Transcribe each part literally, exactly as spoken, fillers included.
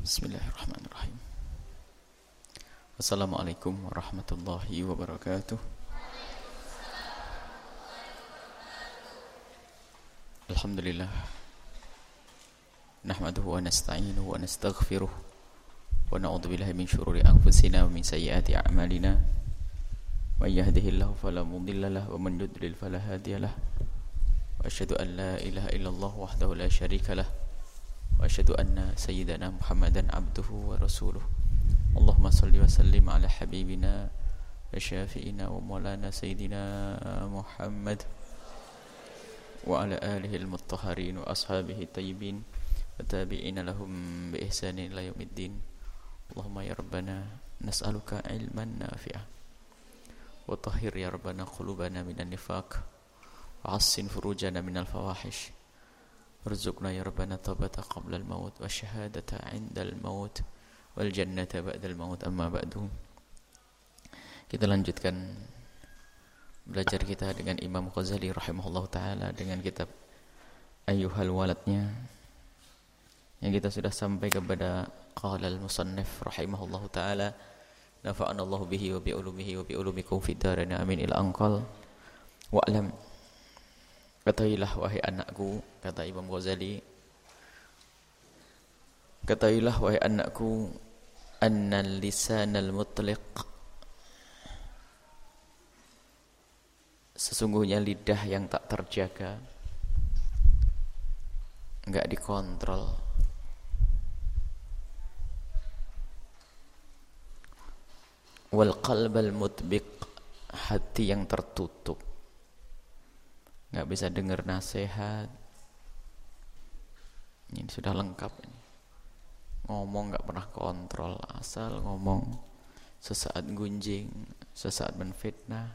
Bismillahirrahmanirrahim. Assalamualaikum warahmatullahi wabarakatuh. Alhamdulillah. Nahmaduhu wa nasta'inuhu wa nastaghfiruh wa na'udzu billahi min syururi anfusina wa min sayyiati a'malina. May yahdihillahu fala mudilla lahu wa man yudlil fala hadiya lahu. Wa asyhadu an la ilaha illallah wahdahu la syarika lahu. Wa asyhadu anna sayyidana Muhammadan abduhu wa rasuluh. Allahumma salli wa sallim ala habibina wa syafi'ina wa maulana sayyidina Muhammad wa ala alihi al-mutahharin wa ashabihi tayyibin wa tabi'ina lahum bi ihsanin ila yaumiddin. Allahumma ya rabbana nas'aluka ilman nafi'ah wa tahhir ya rabbana qulubana minan nifaq wa hassin furujana minal fawahish. Warzuqna ya rabbana taubata qabla al-maut wa syahadata 'inda al-maut wal jannata ba'da al-maut. Amma ba'du. Kita lanjutkan belajar kita dengan Imam Ghazali rahimahullahu taala dengan kitab Ayyuhal Waladnya, yang kita sudah sampai kepada qala al-musannif rahimahullahu taala nafa'ana Allah bihi wa bi ulumihi wa bi ulumikum fid dharain amin ila anqal. Wa'lam, katailah wahai anakku, kata Imam Ghazali, katailah wahai anakku, annal lisanal mutliq, sesungguhnya lidah yang tak terjaga, enggak dikontrol, wal qalbal mutbiq, hati yang tertutup, enggak bisa dengar nasihat. Ini sudah lengkap ini. Ngomong enggak pernah kontrol, asal ngomong, sesaat gunjing, sesaat menfitnah.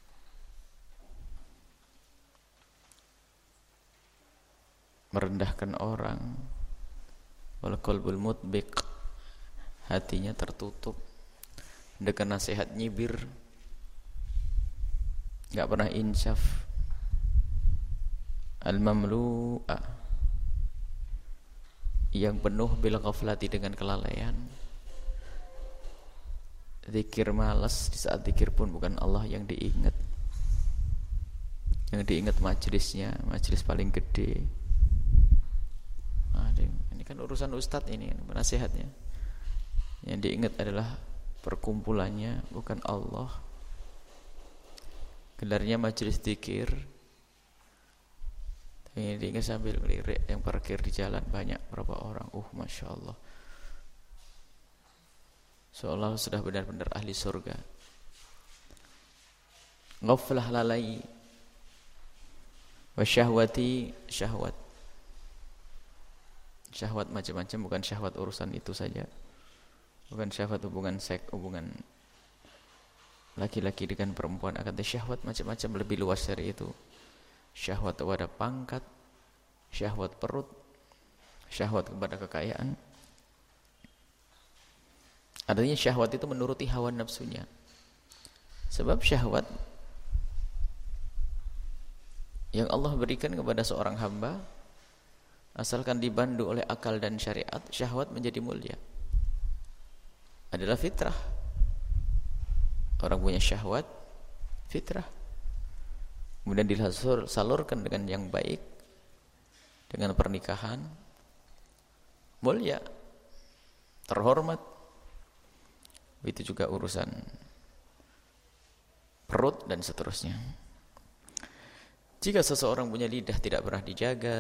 Merendahkan orang. Wal qalbul mutbiq, hatinya tertutup. Dengar nasihat nyibir, enggak pernah insyaf. Al-mamlu'a, yang penuh bil ghaflati, dengan kelalaian. Zikir malas, di saat zikir pun bukan Allah yang diingat. Yang diingat majelisnya, majelis paling gede. Nah, ini kan urusan ustadz ini, nasihatnya. Yang diingat adalah perkumpulannya, bukan Allah. Gelarnya majelis zikir, ini diingat sambil melirik yang parkir di jalan banyak berapa orang. Uh, masya Allah, seolah sudah benar-benar ahli surga. Ghaflah, lalai. Wa syahwati, syahwat. Syahwat macam-macam, bukan syahwat urusan itu saja. Bukan syahwat hubungan seks, hubungan laki-laki dengan perempuan, akan syahwat macam-macam, lebih luas dari itu. Syahwat kepada pangkat, syahwat perut, syahwat kepada kekayaan. Artinya syahwat itu menuruti hawa nafsunya. Sebab syahwat yang Allah berikan kepada seorang hamba, asalkan dibantu oleh akal dan syariat, syahwat menjadi mulia. Adalah fitrah. Orang punya syahwat, fitrah. Kemudian disalurkan dengan yang baik, dengan pernikahan, mulia, terhormat. Itu juga urusan perut dan seterusnya. Jika seseorang punya lidah tidak pernah dijaga,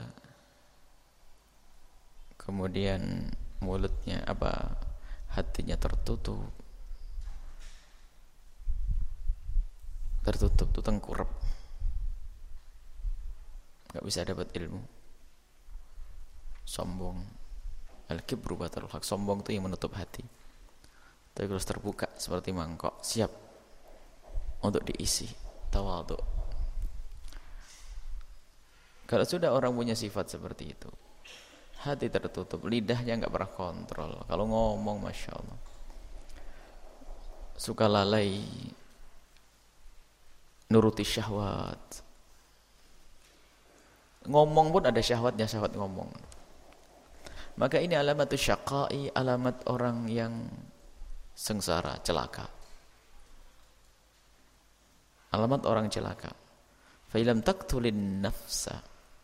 kemudian mulutnya apa, hatinya tertutup, tertutup itu tengkurap, nggak bisa dapat ilmu. Sombong, al-kibru batarul haq, sombong itu yang menutup hati. Tapi kalau terbuka seperti mangkok, siap untuk diisi, tawadhu. Kalau sudah orang punya sifat seperti itu, hati tertutup, lidahnya nggak pernah kontrol. Kalau ngomong, masya Allah, suka lalai, nuruti syahwat. Ngomong pun ada syahwatnya, syahwat ngomong. Maka ini alamat syaqai, alamat orang yang sengsara, celaka. Alamat orang celaka. Fa illam taqtulin nafsa.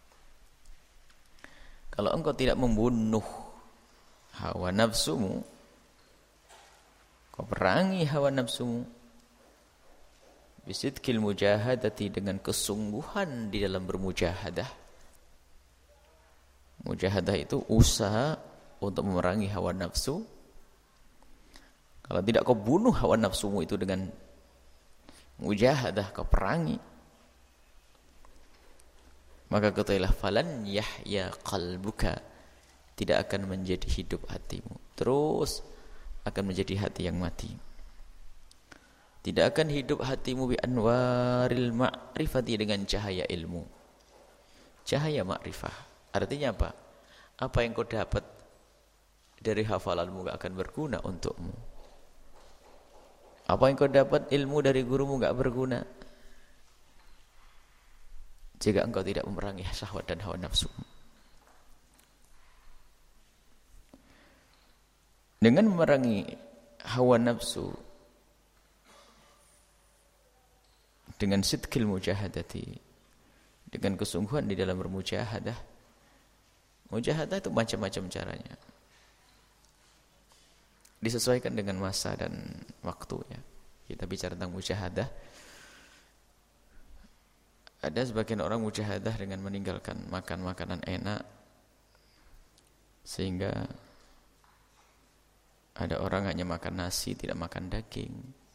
Kalau engkau tidak membunuh hawa nafsumu, kau perangi hawa nafsumu bisidqil mujahadati, dengan kesungguhan di dalam bermujahadah. Mujahadah itu usaha untuk memerangi hawa nafsu. Kalau tidak kau bunuh hawa nafsumu itu dengan mujahadah, kau perangi, maka ketahuilah falan yahya qalbuka, tidak akan menjadi hidup hatimu, terus akan menjadi hati yang mati. Tidak akan hidup hatimu bi anwaril ma'rifati, dengan cahaya ilmu, cahaya ma'rifah. Artinya apa? Apa yang kau dapat dari hafalanmu gak akan berguna untukmu. Apa yang kau dapat ilmu dari gurumu gak berguna jika engkau tidak memerangi syahwat dan hawa nafsu. Dengan memerangi hawa nafsu dengan sidqil mujahadati, dengan kesungguhan di dalam bermujahadah. Mujahadah itu macam-macam caranya, disesuaikan dengan masa dan waktunya. Kita bicara tentang mujahadah, ada sebagian orang mujahadah dengan meninggalkan makan makanan enak, sehingga ada orang hanya makan nasi, tidak makan daging.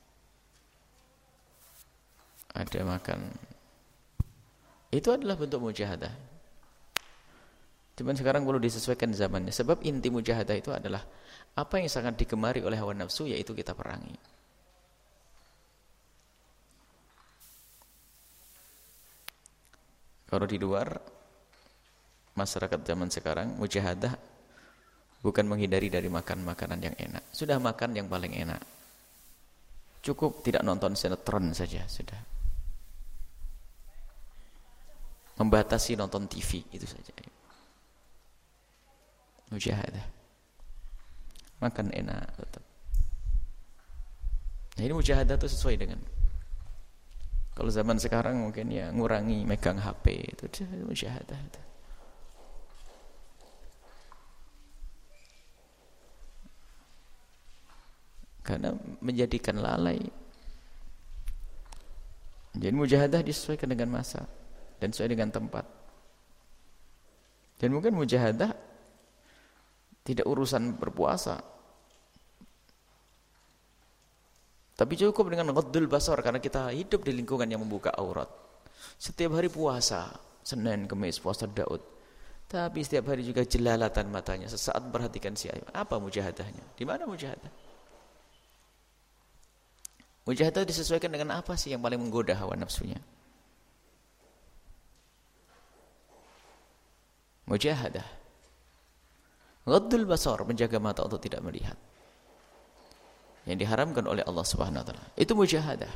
Ada makan, itu adalah bentuk mujahadah. Cuman sekarang perlu disesuaikan zamannya. Sebab inti mujahadah itu adalah apa yang sangat digemari oleh hawa nafsu, yaitu kita perangi. Kalau di luar masyarakat zaman sekarang, mujahadah bukan menghindari dari makan makanan yang enak. Sudah makan yang paling enak, cukup tidak nonton sinetron saja sudah. Membatasi nonton T V, itu saja. Mujahadah, makan enak tetap. Nah, ini mujahadah itu sesuai dengan, kalau zaman sekarang mungkin ya ngurangi megang H P, itu mujahadah itu. Karena menjadikan lalai. Jadi mujahadah disesuaikan dengan masa dan sesuai dengan tempat. Dan mungkin mujahadah tidak urusan berpuasa, tapi cukup dengan ghaddul basar, karena kita hidup di lingkungan yang membuka aurat. Setiap hari puasa, Senin, Kamis, puasa Daud, tapi setiap hari juga jelalatan matanya, sesaat perhatikan si ayat. Apa mujahadahnya? Di mana mujahadah? Mujahadah disesuaikan dengan apa sih yang paling menggoda hawa nafsunya? Mujahadah ghaddul basar, menjaga mata untuk tidak melihat yang diharamkan oleh Allah Subhanahu wa taala. Itu mujahadah.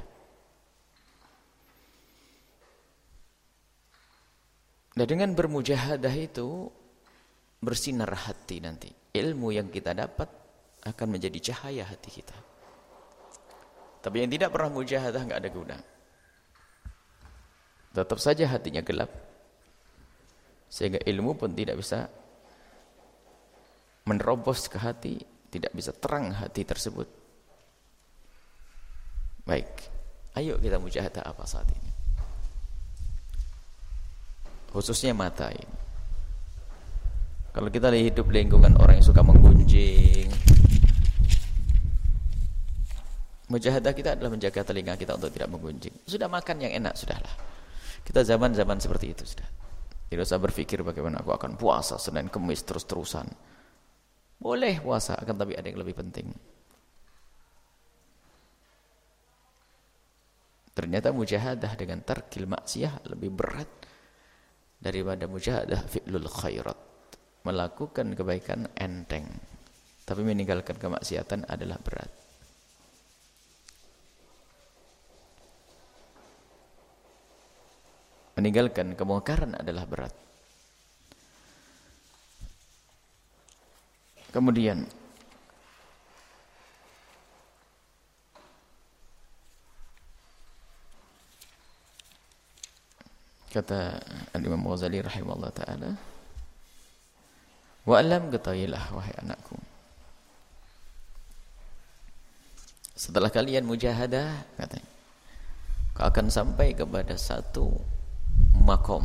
Dan dengan bermujahadah itu bersinar hati nanti. Ilmu yang kita dapat akan menjadi cahaya hati kita. Tapi yang tidak pernah mujahadah enggak ada guna. Tetap saja hatinya gelap. Sehingga ilmu pun tidak bisa menerobos ke hati, tidak bisa terang hati tersebut. Baik, ayo kita mujahadah apa saat ini, khususnya mata ini. Kalau kita hidup lingkungan orang yang suka menggunjing, mujahadah kita adalah menjaga telinga kita untuk tidak menggunjing. Sudah makan yang enak, sudahlah. Kita zaman-zaman seperti itu sudah. Tidak usah berpikir bagaimana aku akan puasa Senin Kamis terus-terusan. Boleh puasa, akan tapi ada yang lebih penting. Ternyata mujahadah dengan tarkil maksiyah lebih berat daripada mujahadah fi'lul khairat. Melakukan kebaikan enteng, tapi meninggalkan kemaksiatan adalah berat. Meninggalkan kemungkaran adalah berat. Kemudian kata Al-Imam Ghazali rahimahullah ta'ala, wa alam, ketahuilah wahai anakku, setelah kalian mujahadah, katanya, kau akan sampai kepada satu makom,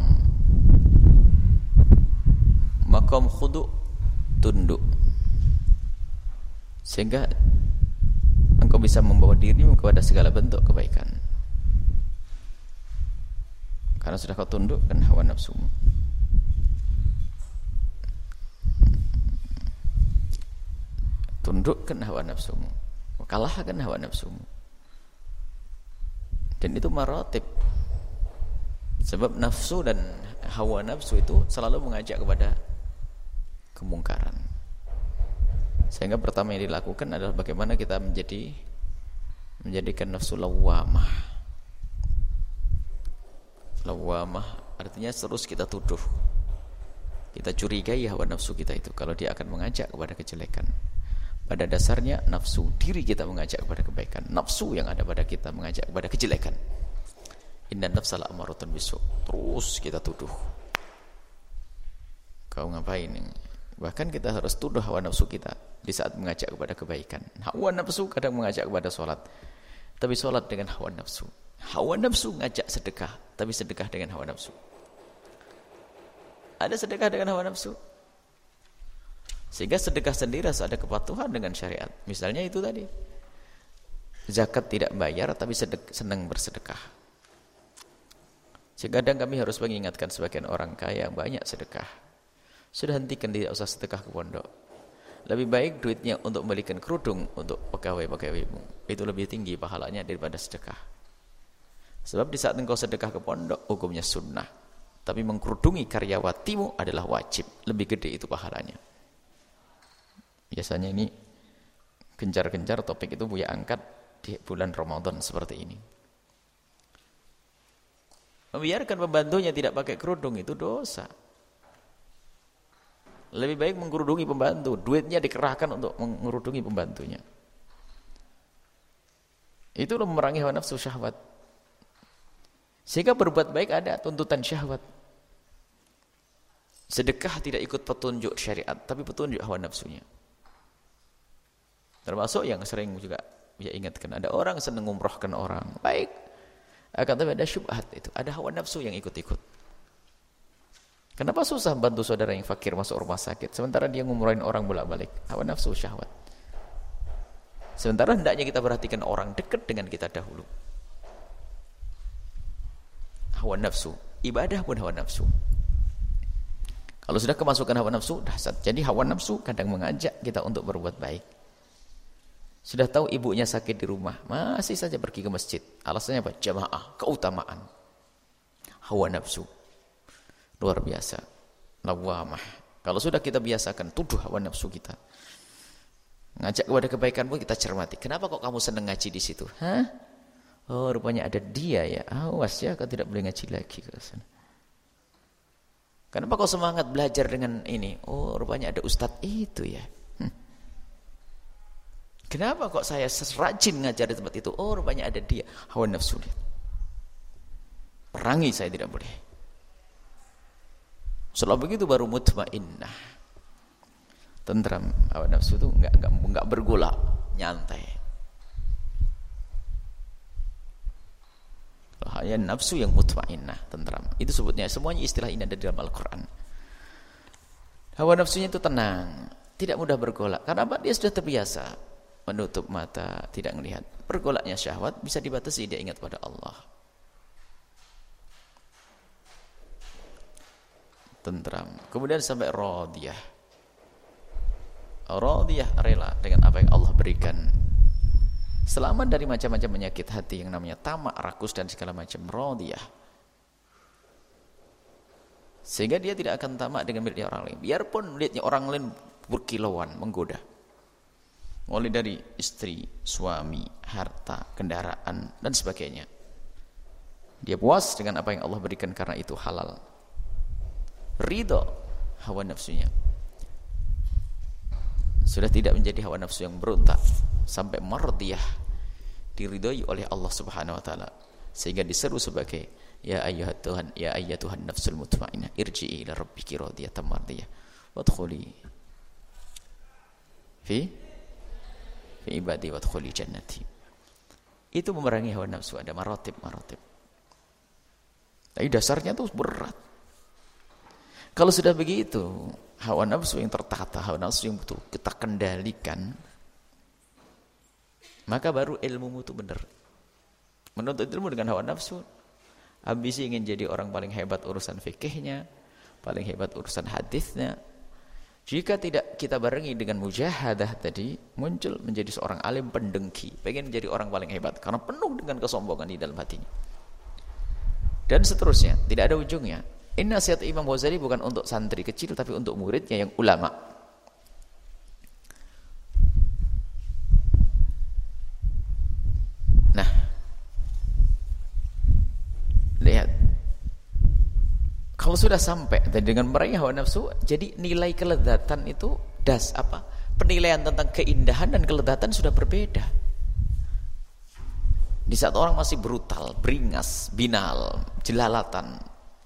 makom khudu', tunduk, sehingga engkau bisa membawa dirimu kepada segala bentuk kebaikan. Karena sudah kau tundukkan hawa nafsumu. Tundukkan hawa nafsumu, kalahkan hawa nafsumu. Dan itu maratib. Sebab nafsu dan hawa nafsu itu selalu mengajak kepada kemungkaran. Sehingga pertama yang dilakukan adalah bagaimana kita menjadi menjadikan nafsu lawamah. Lawamah artinya terus kita tuduh, kita curigai hawa nafsu kita itu kalau dia akan mengajak kepada kejelekan. Pada dasarnya nafsu diri kita mengajak kepada kebaikan, nafsu yang ada pada kita mengajak kepada kejelekan. Inna nafsal amaratun bisu, terus kita tuduh, kau ngapain ini? Bahkan kita harus tuduh hawa nafsu kita di saat mengajak kepada kebaikan. Hawa nafsu kadang mengajak kepada sholat, tapi sholat dengan hawa nafsu. Hawa nafsu ngajak sedekah, tapi sedekah dengan hawa nafsu. Ada sedekah dengan hawa nafsu, sehingga sedekah sendiri harus ada kepatuhan dengan syariat. Misalnya itu tadi, zakat tidak bayar tapi sedek, senang bersedekah. Sehingga kadang kami harus mengingatkan sebagian orang kaya yang banyak sedekah, sudah hentikan, tidak usah sedekah ke pondok. Lebih baik duitnya untuk membelikan kerudung untuk pegawai-pegawaimu, itu lebih tinggi pahalanya daripada sedekah. Sebab di saat engkau sedekah ke pondok hukumnya sunnah, tapi mengkerudungi karyawatimu adalah wajib, lebih gede itu pahalanya. Biasanya ini gencar-gencar topik itu Buya angkat di bulan Ramadan seperti ini. Membiarkan pembantunya tidak pakai kerudung itu dosa. Lebih baik mengkerudungi pembantu, duitnya dikerahkan untuk mengkerudungi pembantunya. Itu memerangi hawa nafsu syahwat. Sehingga berbuat baik ada tuntutan syahwat. Sedekah tidak ikut petunjuk syariat, tapi petunjuk hawa nafsunya. Termasuk yang sering juga ya ingatkan, ada orang senang ngumrohkan orang, baik, akan tapi ada syubhat itu, ada hawa nafsu yang ikut-ikut. Kenapa susah bantu saudara yang fakir masuk rumah sakit, sementara dia ngumrohin orang bolak-balik? Hawa nafsu syahwat. Sementara hendaknya kita perhatikan orang dekat dengan kita dahulu. Hawa nafsu, ibadah pun hawa nafsu. Kalau sudah kemasukan hawa nafsu, dahsyat. Jadi hawa nafsu kadang mengajak kita untuk berbuat baik. Sudah tahu ibunya sakit di rumah, masih saja pergi ke masjid. Alasannya apa? Jamaah, keutamaan. Hawa nafsu. Luar biasa. Lawamah. Kalau sudah kita biasakan tuduh hawa nafsu kita, ngajak kepada kebaikan pun kita cermati. Kenapa kok kamu senang ngaji di situ? Hah? Oh, rupanya ada dia ya. Awas ya, kau tidak boleh ngaji lagi ke sana. Kenapa kau semangat belajar dengan ini? Oh, rupanya ada ustadz itu ya. Hm. Kenapa kok saya rajin ngajar di tempat itu? Oh, rupanya ada dia. Hawa nafsu dia. Perangi saya tidak boleh. Setelah begitu baru mutmainnah. Tentram. Hawa nafsu itu enggak enggak enggak bergolak, nyantai. Hanya nafsu yang mutmainnah, tentram. Itu sebutnya, semuanya istilah ini ada di dalam Al-Quran. Hawa nafsunya itu tenang, tidak mudah bergolak. Karena apa? Dia sudah terbiasa menutup mata, tidak melihat. Bergolaknya syahwat bisa dibatasi, dia ingat pada Allah. Tentram. Kemudian sampai radiyah. Radiyah, rela dengan apa yang Allah berikan. Selamat dari macam-macam penyakit hati yang namanya tamak, rakus dan segala macam. Radiyah. Sehingga dia tidak akan tamak dengan miliknya orang lain. Biarpun miliknya orang lain berkilauan, menggoda. Mulai dari istri, suami, harta, kendaraan dan sebagainya. Dia puas dengan apa yang Allah berikan karena itu halal. Ridho hawa nafsunya. sudah tidak menjadi hawa nafsu yang berontak, sampai mardiyah, diridhoi oleh Allah Subhanahu wa taala, sehingga diseru sebagai ya ayyuhat Tuhan, ya ayyatuhan nafsul mutmainnah irji'i ila rabbiki radiyatan mardiyah wadkhuli fi fi ibadi wadkhuli jannati. Itu memerangi hawa nafsu, ada maratib maratib. Tapi dasarnya itu berat. Kalau sudah begitu, hawa nafsu yang tertata, hawa nafsu yang betul kita kendalikan, maka baru ilmumu itu benar. Menuntut ilmu dengan hawa nafsu, ambisi ingin jadi orang paling hebat urusan fikihnya, paling hebat urusan hadisnya. Jika tidak kita barengi dengan mujahadah tadi, muncul menjadi seorang alim pendengki, pengen menjadi orang paling hebat karena penuh dengan kesombongan di dalam hatinya. Dan seterusnya, tidak ada ujungnya. Ini nasihat Imam Ghazali bukan untuk santri kecil, tapi untuk muridnya yang ulama. Nah, lihat, kalau sudah sampai dan dengan meraih hawa nafsu, jadi nilai kelezatan itu das apa? Penilaian tentang keindahan dan kelezatan sudah berbeda. Di saat orang masih brutal, beringas, binal, jelalatan,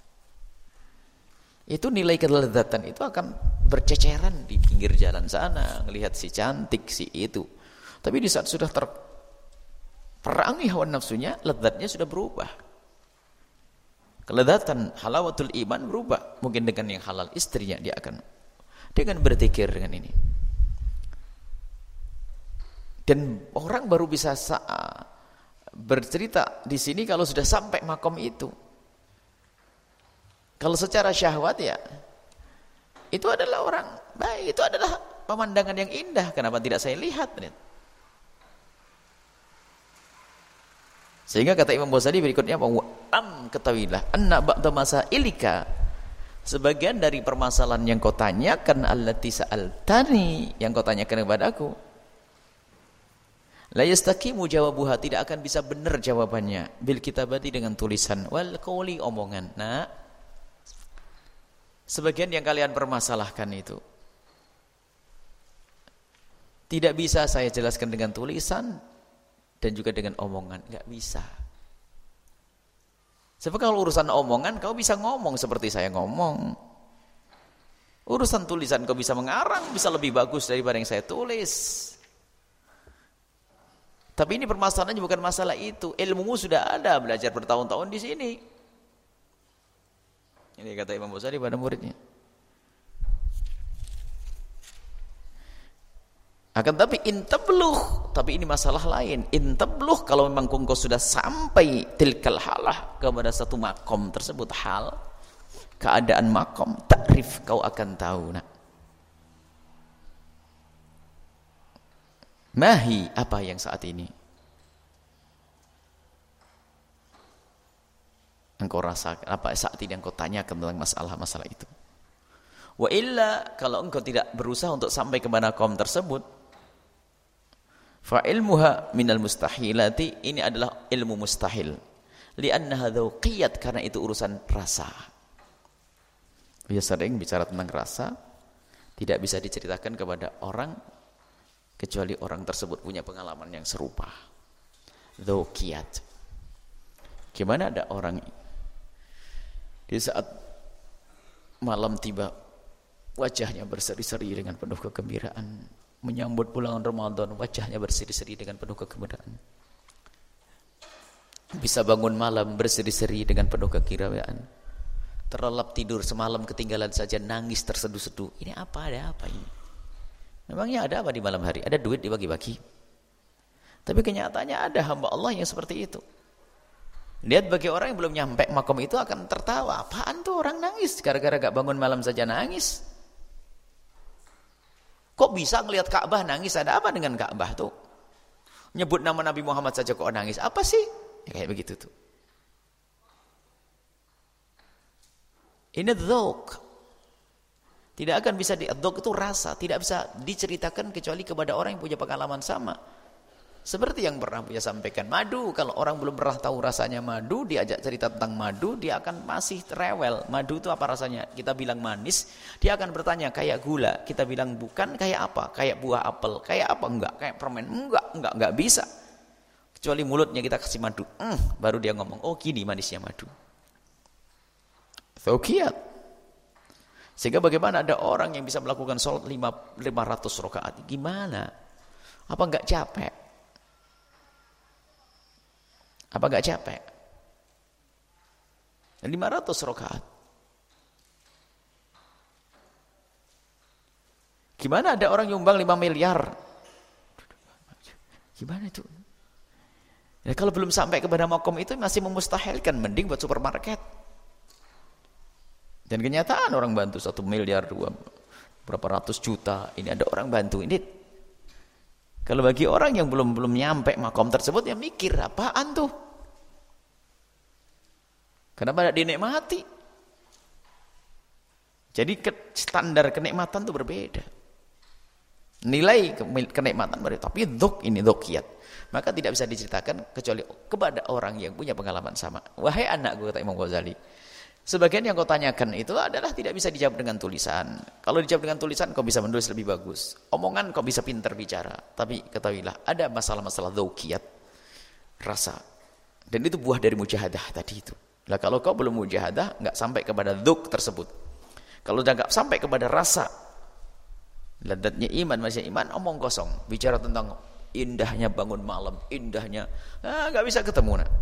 itu nilai kelezatan itu akan berceceran di pinggir jalan sana, ngelihat si cantik, si itu. Tapi di saat sudah terperangi hawa nafsunya, lezatnya sudah berubah. Kelezatan halawatul iman berubah. Mungkin dengan yang halal istrinya dia akan dengan berzikir dengan ini. Dan orang baru bisa bercerita di sini kalau sudah sampai makom itu. Kalau secara syahwat ya, itu adalah orang baik, itu adalah pemandangan yang indah. Kenapa tidak saya lihat? Sehingga kata Imam Ghazali berikutnya, am ketahuilah anna ba'da masailika, sebagian dari permasalahan yang kau tanyakan, allati sa'altani, yang kau tanyakan kepada aku, la yastaqimu jawabuha, tidak akan bisa benar jawabannya, bil kitabati, dengan tulisan, wal qawli, omongan. Nah, sebagian yang kalian permasalahkan itu tidak bisa saya jelaskan dengan tulisan dan juga dengan omongan, enggak bisa. Sebab kalau urusan omongan kau bisa ngomong seperti saya ngomong. Urusan tulisan kau bisa mengarang, bisa lebih bagus daripada yang saya tulis. Tapi ini permasalahannya bukan masalah itu. Ilmumu sudah ada, belajar bertahun-tahun di sini. Ini kata Imam Ghazali pada muridnya. Akan tapi intabluh, tapi ini masalah lain. Intabluh, kalau memang engkau sudah sampai tilkal halah, kepada satu makom tersebut, hal, keadaan makom, takrif, kau akan tahu. Nah, mahi, apa yang saat ini engkau rasakan, apa saat ini engkau tanyakan tentang masalah-masalah itu. Wa illa, kalau engkau tidak berusaha untuk sampai kepada kaum tersebut, fa ilmuha minal mustahilati, ini adalah ilmu mustahil. Li'annaha dzauqiyat, karena itu urusan rasa. Dia sering bicara tentang rasa, tidak bisa diceritakan kepada orang kecuali orang tersebut punya pengalaman yang serupa. Dzauqiyat. Gimana ada orang di saat malam tiba, wajahnya berseri-seri dengan penuh kegembiraan, menyambut bulan Ramadan, wajahnya berseri-seri dengan penuh kegembiraan. Bisa bangun malam berseri-seri dengan penuh kegembiraan. Terlelap tidur semalam ketinggalan saja nangis terseduh-seduh. Ini apa, ada apa ini? Memangnya ada apa di malam hari? Ada duit dibagi-bagi. Tapi kenyataannya ada hamba Allah yang seperti itu. Lihat, bagi orang yang belum nyampe makom itu akan tertawa. Apaan tuh orang nangis? Gara-gara gak bangun malam saja nangis. Kok bisa ngelihat Ka'bah nangis? Ada apa dengan Ka'bah tuh? Nyebut nama Nabi Muhammad saja kok nangis? Apa sih? Ya, kayak begitu tuh. Ini dzauq. Tidak akan bisa di dzauq itu rasa, tidak bisa diceritakan kecuali kepada orang yang punya pengalaman sama. Seperti yang pernah Buya sampaikan, madu, kalau orang belum pernah tahu rasanya madu, diajak cerita tentang madu, dia akan masih rewel. Madu itu apa rasanya? Kita bilang manis, dia akan bertanya kayak gula. Kita bilang bukan, kayak apa? Kayak buah apel. Kayak apa? Enggak. Kayak permen. Enggak, enggak, enggak bisa. Kecuali mulutnya kita kasih madu. Mm, baru dia ngomong, oh gini manisnya madu. Dzauqiyat. Sehingga bagaimana ada orang yang bisa melakukan sholat lima ratus rakaat? Gimana? Apa enggak capek? Apa enggak capek? lima ratus rakaat. Gimana ada orang nyumbang lima miliar? Gimana itu? Ya, kalau belum sampai kepada makom itu masih memustahilkan, mending buat supermarket. Dan kenyataan orang bantu satu miliar, dua, berapa ratus juta. Ini ada orang bantu. Ini kalau bagi orang yang belum belum nyampe makom tersebut, ya mikir apaan tuh? Kenapa tidak dinikmati? Jadi ke, standar kenikmatan itu berbeda. Nilai ke, kenikmatan berbeda. Tapi dzuk ini dzukiyat. Maka tidak bisa diceritakan kecuali kepada orang yang punya pengalaman sama. Wahai anakku, kata Imam Ghazali, sebagian yang kau tanyakan itu adalah tidak bisa dijawab dengan tulisan. Kalau dijawab dengan tulisan, kau bisa menulis lebih bagus. Omongan kau bisa pintar bicara. Tapi ketahuilah, ada masalah-masalah dzauqiyat, rasa. Dan itu buah dari mujahadah tadi itu. Nah, kalau kau belum mujahadah, enggak sampai kepada dzuk tersebut. Kalau sudah enggak sampai kepada rasa, ladatnya iman, masih iman, omong kosong. Bicara tentang indahnya bangun malam, indahnya, nah, enggak bisa ketemu. Nah.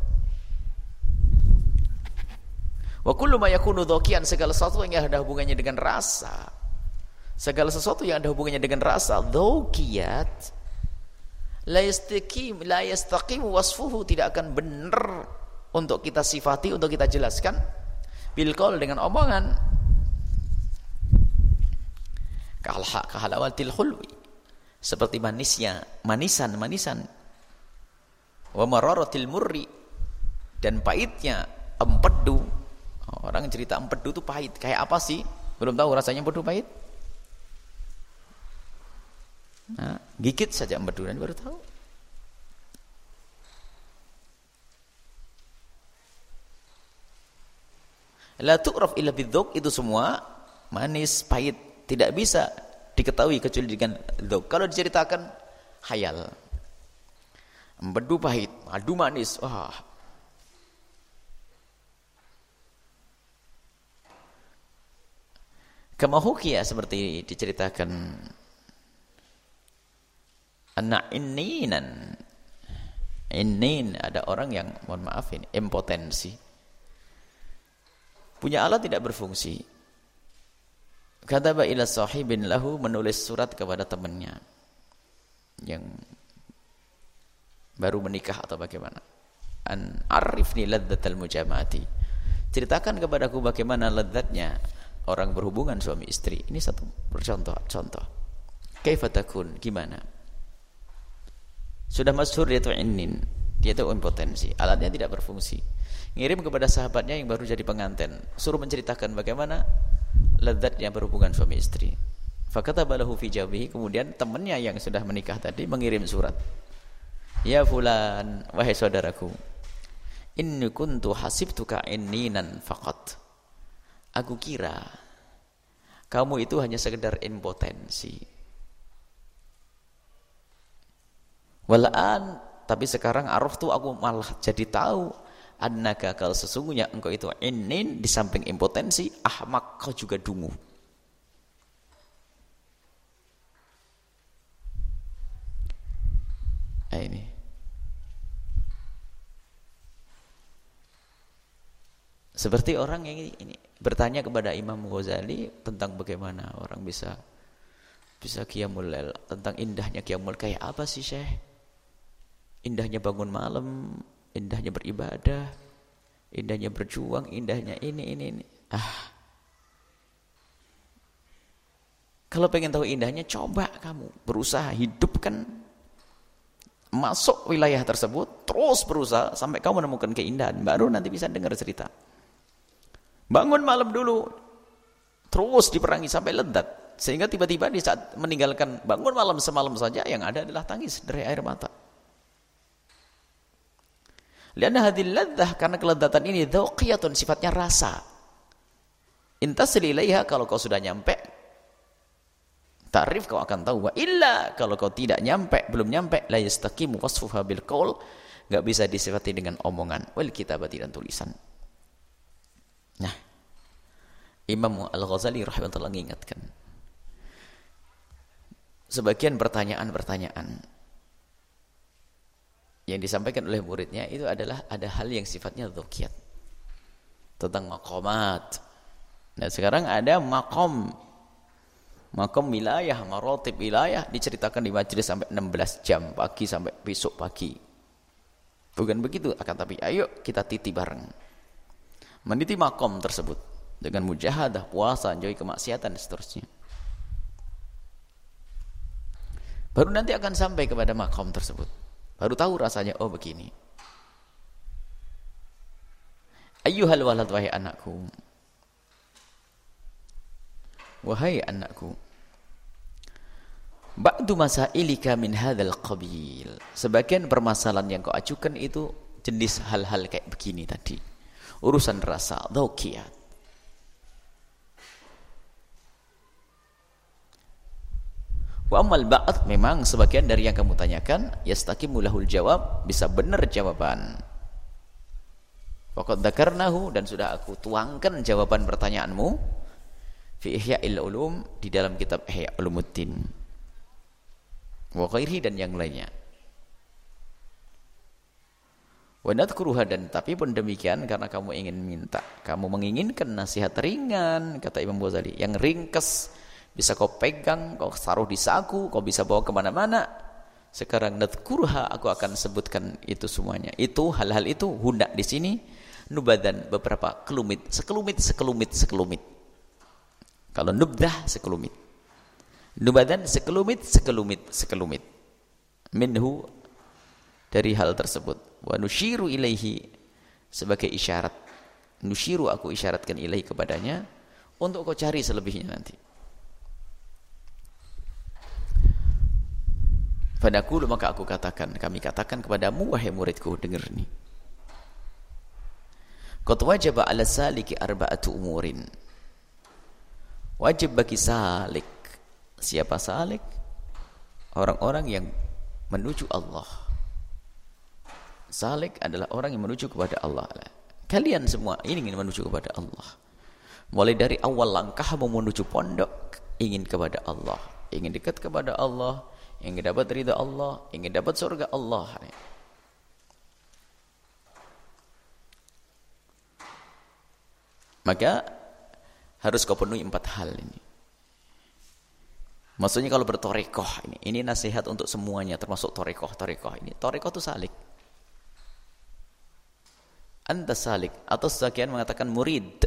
Wa kullu ma yakunu dzakiyan, segala sesuatu yang ada hubungannya dengan rasa. Segala sesuatu yang ada hubungannya dengan rasa, dzakiyat, la yastaqim, la yastaqim wasfuhu, tidak akan benar untuk kita sifati, untuk kita jelaskan bil qaul, dengan omongan. Kalha kahalawatil khulwi, seperti manisnya, manisan-manisan. Wa mararatil murri, dan pahitnya empedu. Orang cerita empedu itu pahit. Kayak apa sih? Belum tahu rasanya empedu pahit? Nah, gigit saja empedu dan baru tahu. La tu'raf illa bidzauq, itu semua manis, pahit, tidak bisa diketahui kecuali dengan dzauq. Kalau diceritakan khayal. Empedu pahit, madu manis. Wah. Kama hukiya, seperti diceritakan anak inninan. Innin, ada orang yang, mohon maaf ini, impotensi. Punya alat tidak berfungsi. Kataba ila sahibin lahu, menulis surat kepada temannya yang baru menikah atau bagaimana. An arifni ladzatal mujamati. Ceritakan kepadaku bagaimana lezatnya orang berhubungan suami istri. Ini satu contoh. Contoh. Kaifa takun, gimana? Sudah masyhur dia itu innin, dia itu impotensi, alatnya tidak berfungsi. Ngirim kepada sahabatnya yang baru jadi pengantin, suruh menceritakan bagaimana lezatnya berhubungan suami istri. Fakataba lahu fi jawabihi, kemudian temannya yang sudah menikah tadi mengirim surat. Ya fulan, wahai saudaraku, inni kuntu hasibtuka inninan faqat. Aku kira kamu itu hanya sekedar impotensi. Walaan, tapi sekarang araf tuh aku malah jadi tahu annaka, kalau sesungguhnya engkau itu innin, di samping impotensi, ahmak, kau juga dungu. Nah, ini seperti orang yang ini, ini bertanya kepada Imam Ghazali tentang bagaimana orang bisa bisa qiyamul lail, tentang indahnya qiyamul. Kayak apa sih Syekh? Indahnya bangun malam, indahnya beribadah, indahnya berjuang, indahnya ini ini ini. Ah. Kalau pengen tahu indahnya, coba kamu berusaha hidupkan, masuk wilayah tersebut, terus berusaha sampai kamu menemukan keindahan, baru nanti bisa dengar cerita. Bangun malam dulu, terus diperangi sampai lezat, sehingga tiba-tiba di saat meninggalkan bangun malam semalam saja, yang ada adalah tangis dari air mata. Lianna hadhil ladzah, karena kelezatan ini dzauqiyatun, sifatnya rasa. Intasil ilaiha, kalau kau sudah nyampe ta'rif, kau akan tahu. Wa illa, kalau kau tidak nyampe, belum nyampe, la yastaqimu wasfuha bil qaul, enggak bisa disifati dengan omongan, wal kitabati, dan tulisan. Nah, Imam Al-Ghazali rahimahullah mengingatkan sebagian pertanyaan-pertanyaan yang disampaikan oleh muridnya itu adalah ada hal yang sifatnya dzukiyat tentang maqamat. Nah, sekarang ada maqam maqam wilayah, maratib wilayah, diceritakan di majelis sampai enam belas jam, pagi sampai besok pagi. Bukan begitu, akan tapi ayo kita titi bareng. Meniti maqam tersebut dengan mujahadah, puasa, jauhi kemaksiatan dan seterusnya. Baru nanti akan sampai kepada maqam tersebut. Baru tahu rasanya, oh begini. Ayyuhal walad, wahai anakku. Wahai anakku. Ba'du masailika min hadzal qabil. Sebagian permasalahan yang kau ajukan itu jenis hal-hal kayak begini tadi. Urusan rasa, dzauqiyat. Wa amal ba'd, memang sebagian dari yang kamu tanyakan yastaqimu lahul jawab, bisa benar jawaban. Faqad dzakarnahu, dan sudah aku tuangkan jawaban pertanyaanmu fi Ihya'il Ulum, di dalam kitab Ihya' Ulumuddin wa ghairihi, dan yang lainnya. Wa nadhkuruha, dan tapi pun demikian karena kamu ingin minta, kamu menginginkan nasihat ringan, kata Imam Ghazali, yang ringkas, bisa kau pegang, kau taruh di saku, kau bisa bawa kemana-mana. Sekarang nadhkurha, aku akan sebutkan itu semuanya. Itu hal-hal itu hendak di sini nubadan, beberapa kelumit, sekelumit, sekelumit, sekelumit. Kalau nubdah, sekelumit. Nubadan, sekelumit, sekelumit, sekelumit. Minhu, dari hal tersebut. Wa nusyiru ilaihi, sebagai isyarat. Nusyiru, aku isyaratkan ilaihi kepadanya, untuk kau cari selebihnya nanti. Fadaqulu, maka aku katakan, kami katakan kepadamu, wahai muridku, dengar ini. Qad wajaba 'ala saliki arba'atu umurin. Wajib bagi salik. Siapa salik? Orang-orang yang menuju Allah. Salik adalah orang yang menuju kepada Allah. Kalian semua ini ingin menuju kepada Allah. Mulai dari awal langkahmu menuju pondok, ingin kepada Allah, ingin dekat kepada Allah, ingin dapat ridha Allah, ingin dapat surga Allah. Maka harus kau penuhi empat hal ini. Maksudnya kalau bertorekoh ini, ini nasihat untuk semuanya, termasuk torekoh, torekoh ini. Torekoh itu salik. Anta salik, atau sebagian mengatakan murid.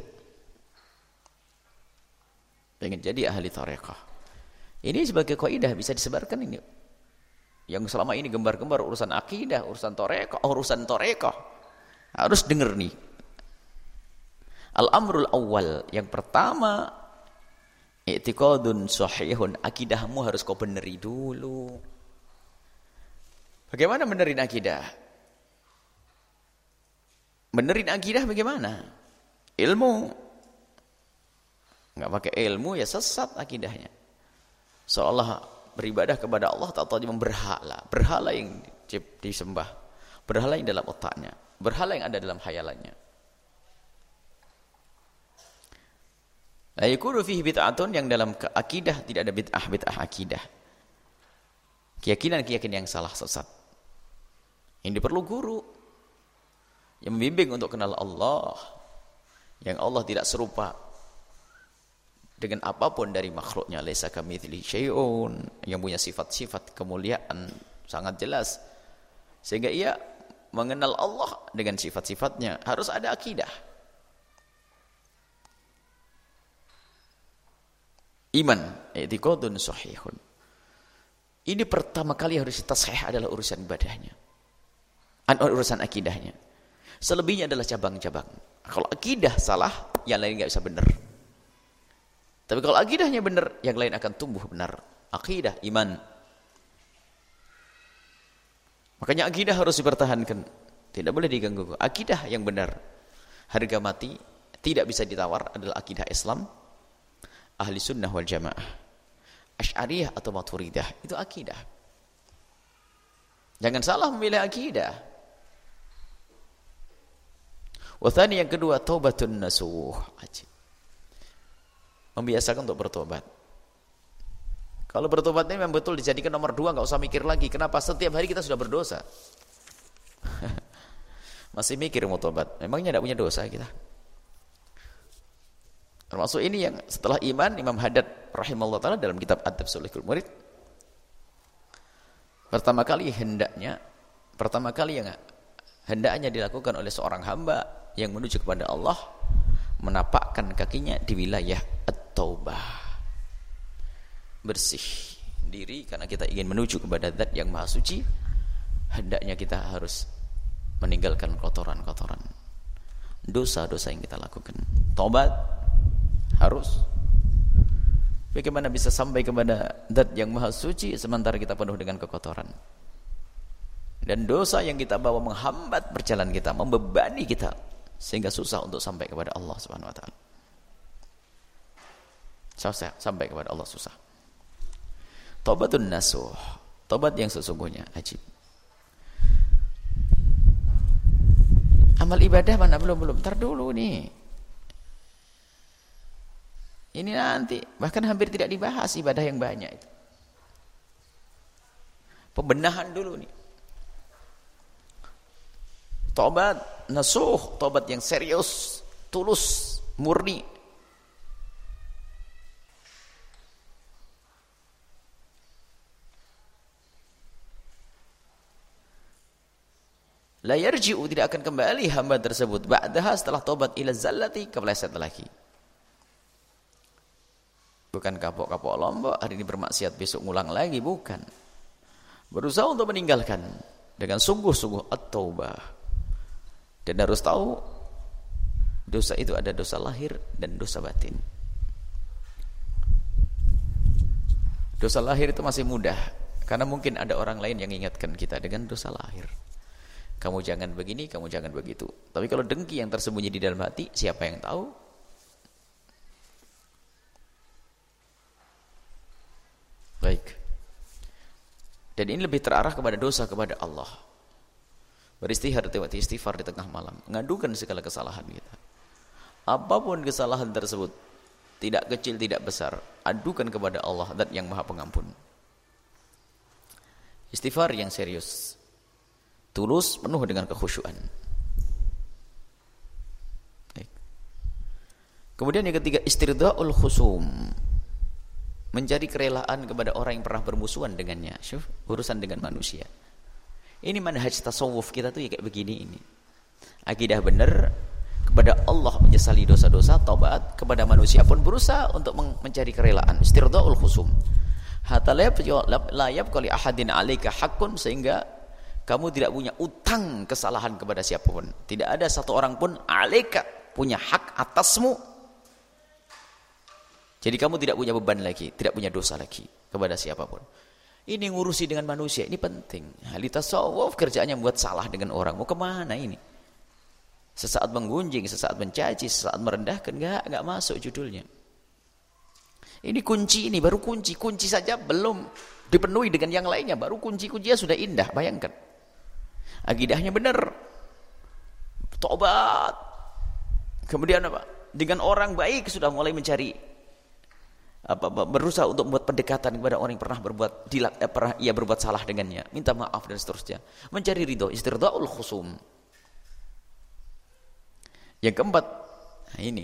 Ingin jadi ahli torekoh. Ini sebagai kaidah bisa disebarkan ini. Yang selama ini gembar-gembar urusan akidah, urusan torekoh, urusan torekoh. Harus dengar nih. Al-amrul awal, yang pertama, i'tiqadun sahihun, akidahmu harus kau beneri dulu. Bagaimana benerin akidah? Benerin akidah bagaimana? Ilmu. Enggak pakai ilmu ya sesat akidahnya. Seolah beribadah kepada Allah tak tahu berhala, berhala yang disembah, berhala yang dalam otaknya, berhala yang ada dalam khayalannya. La yakunu fihi bid'atun, yang dalam akidah tidak ada bid'ah, bid'ah akidah. Keyakinan-keyakinan yang salah sesat. Ini perlu guru yang membimbing untuk kenal Allah, yang Allah tidak serupa dengan apapun dari makhluknya, laisa kamitslihi syai'un, yang punya sifat-sifat kemuliaan sangat jelas, sehingga ia mengenal Allah dengan sifat-sifatnya. Harus ada akidah. Iman, i'tiqadun sahihun. Ini pertama kali harus tasahih adalah urusan ibadahnya, urusan akidahnya. Selebihnya adalah cabang-cabang. Kalau akidah salah, yang lain nggak bisa benar. Tapi kalau akidahnya benar, yang lain akan tumbuh benar. Akidah, iman. Makanya akidah harus dipertahankan. Tidak boleh diganggu. Akidah yang benar, harga mati, tidak bisa ditawar adalah akidah Islam, ahli sunnah wal jamaah, Asy'ariyah atau Maturidah. Itu akidah. Jangan salah memilih akidah. Wathani yang kedua, taubatun nasuh. Membiasakan untuk bertobat. Kalau bertobatnya memang betul dijadikan nomor dua, nggak usah mikir lagi. Kenapa? Setiap hari kita sudah berdosa. Masih mikir mau tobat. Memangnya tidak punya dosa kita? Termasuk ini yang setelah iman, Imam Haddad rahimahullah ta'ala dalam kitab Adab Shalikhul Murid, pertama kali hendaknya, pertama kali yang hendaknya dilakukan oleh seorang hamba yang menuju kepada Allah, menapakkan kakinya di wilayah at-taubah. Bersih diri karena kita ingin menuju kepada Zat yang Maha Suci. Hendaknya kita harus meninggalkan kotoran-kotoran, dosa-dosa yang kita lakukan. Taubat harus. Bagaimana bisa sampai kepada Zat yang Maha Suci sementara kita penuh dengan kekotoran? Dan dosa yang kita bawa menghambat perjalanan kita, membebani kita, sehingga susah untuk sampai kepada Allah Subhanahu wa taala. Susah sampai kepada Allah, susah. Taubatun nasuh, taubat yang sesungguhnya, ajib. Amal ibadah mana belum belum, ntar dulu nih. Ini nanti, bahkan hampir tidak dibahas ibadah yang banyak itu. Pembenahan dulu nih. Taubat nasuh, taubat yang serius, tulus, murni. La yarji'u, tidak akan kembali hamba tersebut ba'daha, setelah taubat, ila zallati, kepleset lagi. Bukan kapok-kapok lombok, hari ini bermaksiat, besok ngulang lagi, bukan. Berusaha untuk meninggalkan dengan sungguh-sungguh at-taubah. Dan harus tahu dosa itu ada dosa lahir dan dosa batin. Dosa lahir itu masih mudah, karena mungkin ada orang lain yang ingatkan kita dengan dosa lahir. Kamu jangan begini, kamu jangan begitu. Tapi kalau dengki yang tersembunyi di dalam hati, siapa yang tahu? Baik. Dan ini lebih terarah kepada dosa kepada Allah. Beristighfar, istighfar di tengah malam, mengadukan segala kesalahan kita. Apapun kesalahan tersebut, tidak kecil, tidak besar, adukan kepada Allah, Zat yang Maha Pengampun. Istighfar yang serius, tulus, penuh dengan kekhusyuan. Baik. Kemudian yang ketiga, istirdaul khusum, mencari kerelaan kepada orang yang pernah bermusuhan dengannya. Syuf, urusan dengan manusia. Ini manhaj tasawuf kita tuh ya kayak begini ini. Akidah benar, kepada Allah menyesali dosa-dosa, taubat, kepada manusia pun berusaha untuk mencari kerelaan. Istirdaul khusum. Hatta la yabqa li ahadin 'alaika haqqun, sehingga kamu tidak punya utang kesalahan kepada siapapun. Tidak ada satu orang pun 'alaika punya hak atasmu. Jadi kamu tidak punya beban lagi, tidak punya dosa lagi kepada siapapun. Ini ngurusi dengan manusia, ini penting. Ahli tasawuf kerjaannya membuat salah dengan orang. Mau kemana ini? Sesaat menggunjing, sesaat mencaci, sesaat merendahkan, enggak, enggak masuk judulnya. Ini kunci, ini baru kunci. Kunci saja belum dipenuhi dengan yang lainnya, baru kunci-kuncinya sudah indah, bayangkan. Akidahnya benar. Tobat. Kemudian apa? Dengan orang baik sudah mulai mencari apa, apa berusaha untuk membuat pendekatan kepada orang yang pernah berbuat dilak, eh, pernah ia berbuat salah dengannya, minta maaf dan seterusnya, mencari ridho, istirdaul khusum. Yang keempat, nah ini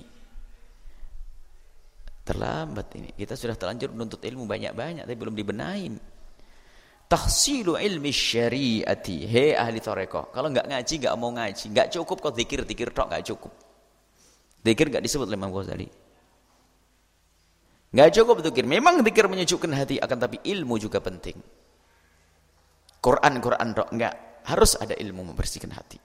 terlambat ini, kita sudah terlanjur menuntut ilmu banyak-banyak tapi belum dibenahin. Tahsilu ilmi syariati, hei ahli tarekat, kalau nggak ngaji, nggak mau ngaji, nggak cukup kau zikir zikir tok, nggak cukup. Zikir nggak disebut oleh Imam Ghazali. Nggak cukup zikir. Memang zikir menyejukkan hati, akan tapi ilmu juga penting. Quran Quran tok enggak, harus ada ilmu membersihkan hati.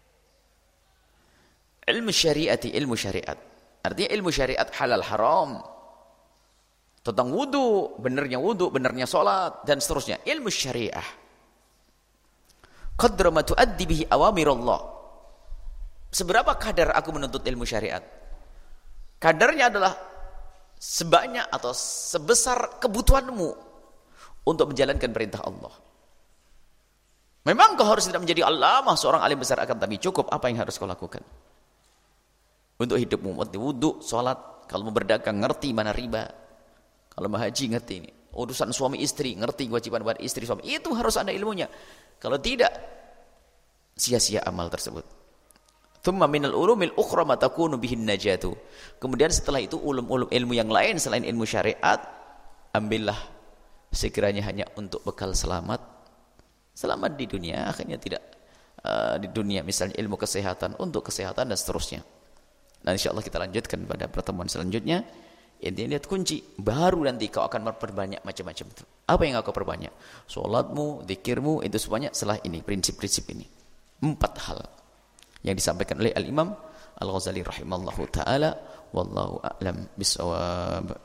Ilmu syariati, ilmu syariat. Artinya ilmu syariat halal haram. Tentang wudu, benernya wudu, benernya sholat dan seterusnya. Ilmu syariah. Qadra ma tuaddi bihi awamirullah. Seberapa kadar aku menuntut ilmu syariat? Kadarnya adalah sebanyak atau sebesar kebutuhanmu untuk menjalankan perintah Allah. Memang kau harus tidak menjadi allamah, seorang alim besar, akan tapi cukup apa yang harus kau lakukan untuk hidupmu? Wudu, sholat, kalau mau berdagang ngerti mana riba, kalau mau haji ngerti ini, urusan suami istri ngerti kewajiban buat istri suami, itu harus ada ilmunya. Kalau tidak, sia-sia amal tersebut. Thumma minal ulumil ukhra ma takunu bihin najatu. Kemudian setelah itu ulum-ulum ilmu yang lain selain ilmu syariat, ambillah sekiranya hanya untuk bekal selamat. Selamat di dunia, akhirnya tidak uh, di dunia, misalnya ilmu kesehatan, untuk kesehatan dan seterusnya. Dan insyaallah kita lanjutkan pada pertemuan selanjutnya. Intinya lihat kunci, baru nanti kau akan memperbanyak macam-macam itu. Apa yang kau perbanyak? Salatmu, zikirmu, itu semuanya setelah ini, prinsip-prinsip ini. Empat hal yang disampaikan oleh Al-Imam Al-Ghazali rahimallahu ta'ala. Wallahu a'lam bisawab.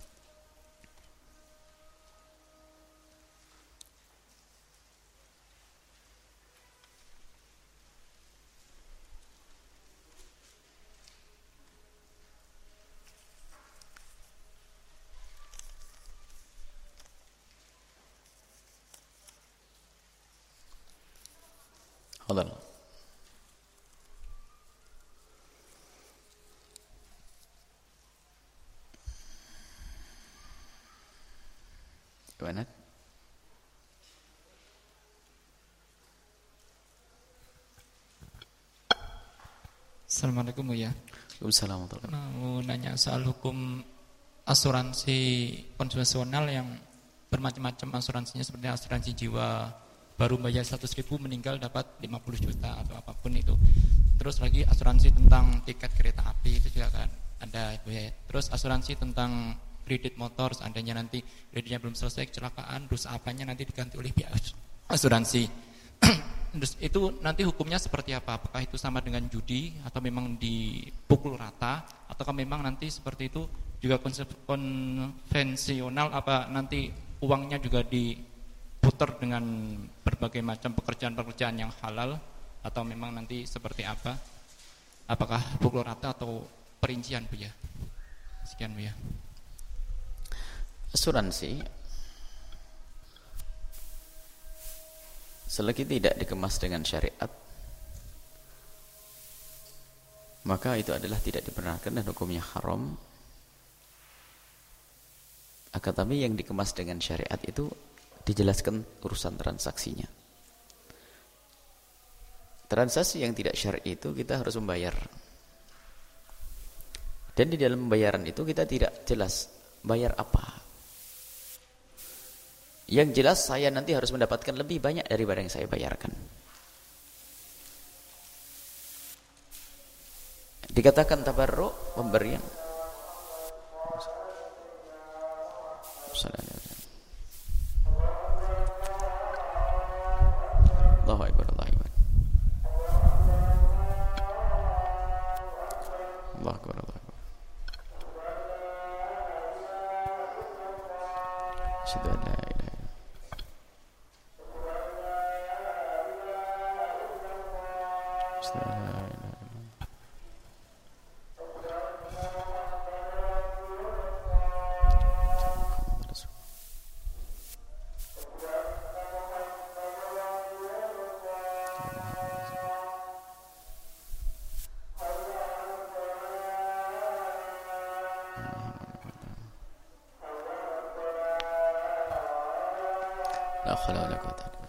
Hadal. Gimana? Assalamualaikum ya. Waalaikumsalam. Mau nanya soal hukum asuransi konvensional yang bermacam-macam asuransinya, seperti asuransi jiwa, baru bayar seratus ribu meninggal dapat lima puluh juta atau apapun itu. Terus lagi asuransi tentang tiket kereta api itu juga kan ada itu ya. Terus asuransi tentang kredit motor, seandainya nanti kreditnya belum selesai, kecelakaan, dosa apanya nanti diganti oleh pihak asuransi. Terus itu nanti hukumnya seperti apa? Apakah itu sama dengan judi atau memang dipukul rata, ataukah memang nanti seperti itu juga konvensional, apa nanti uangnya juga diputar dengan berbagai macam pekerjaan-pekerjaan yang halal, atau memang nanti seperti apa? Apakah pukul rata atau perincian Bu ya? Sekian Bu ya. Asuransi selagi tidak dikemas dengan syariat, maka itu adalah tidak dibenarkan dan hukumnya haram. Akan tapi yang dikemas dengan syariat itu dijelaskan urusan transaksinya. Transaksi yang tidak syar'i itu kita harus membayar, dan di dalam pembayaran itu kita tidak jelas bayar apa. Yang jelas saya nanti harus mendapatkan lebih banyak daripada yang saya bayarkan. Dikatakan tabarruk, pemberian. Allahu Akbar, Allahu Akbar. Allahu Akbar, Allahu Akbar. Asyhadu an la ilaha illallah. La haula wala quwwata illa billah.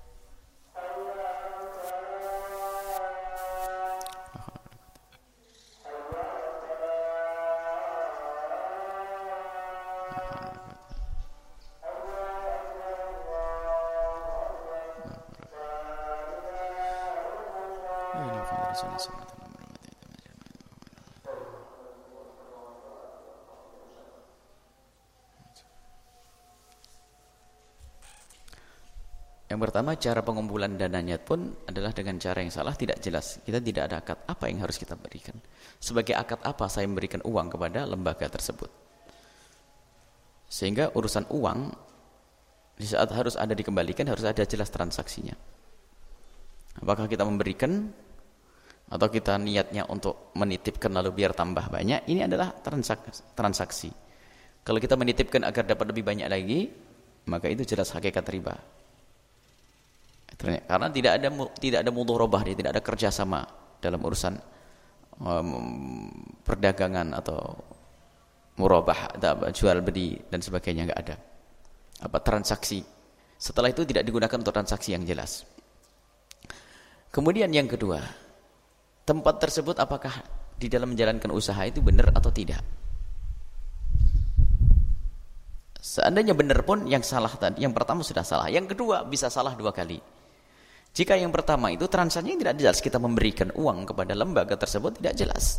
Yang pertama, cara pengumpulan dananya pun adalah dengan cara yang salah, tidak jelas. Kita tidak ada akad apa yang harus kita berikan. Sebagai akad apa saya memberikan uang kepada lembaga tersebut. Sehingga urusan uang di saat harus ada dikembalikan harus ada jelas transaksinya. Apakah kita memberikan atau kita niatnya untuk menitipkan lalu biar tambah banyak? Ini adalah transaksi. Kalau kita menitipkan agar dapat lebih banyak lagi, maka itu jelas hakikat riba. Karena tidak ada tidak ada mudharabah, tidak ada kerjasama dalam urusan um, perdagangan atau murabah, jual beli dan sebagainya, enggak ada. Apa transaksi. Setelah itu tidak digunakan untuk transaksi yang jelas. Kemudian yang kedua, tempat tersebut apakah di dalam menjalankan usaha itu benar atau tidak? Seandainya benar pun yang salah tadi, yang pertama sudah salah, yang kedua bisa salah dua kali. Jika yang pertama itu transaksinya tidak jelas, kita memberikan uang kepada lembaga tersebut tidak jelas.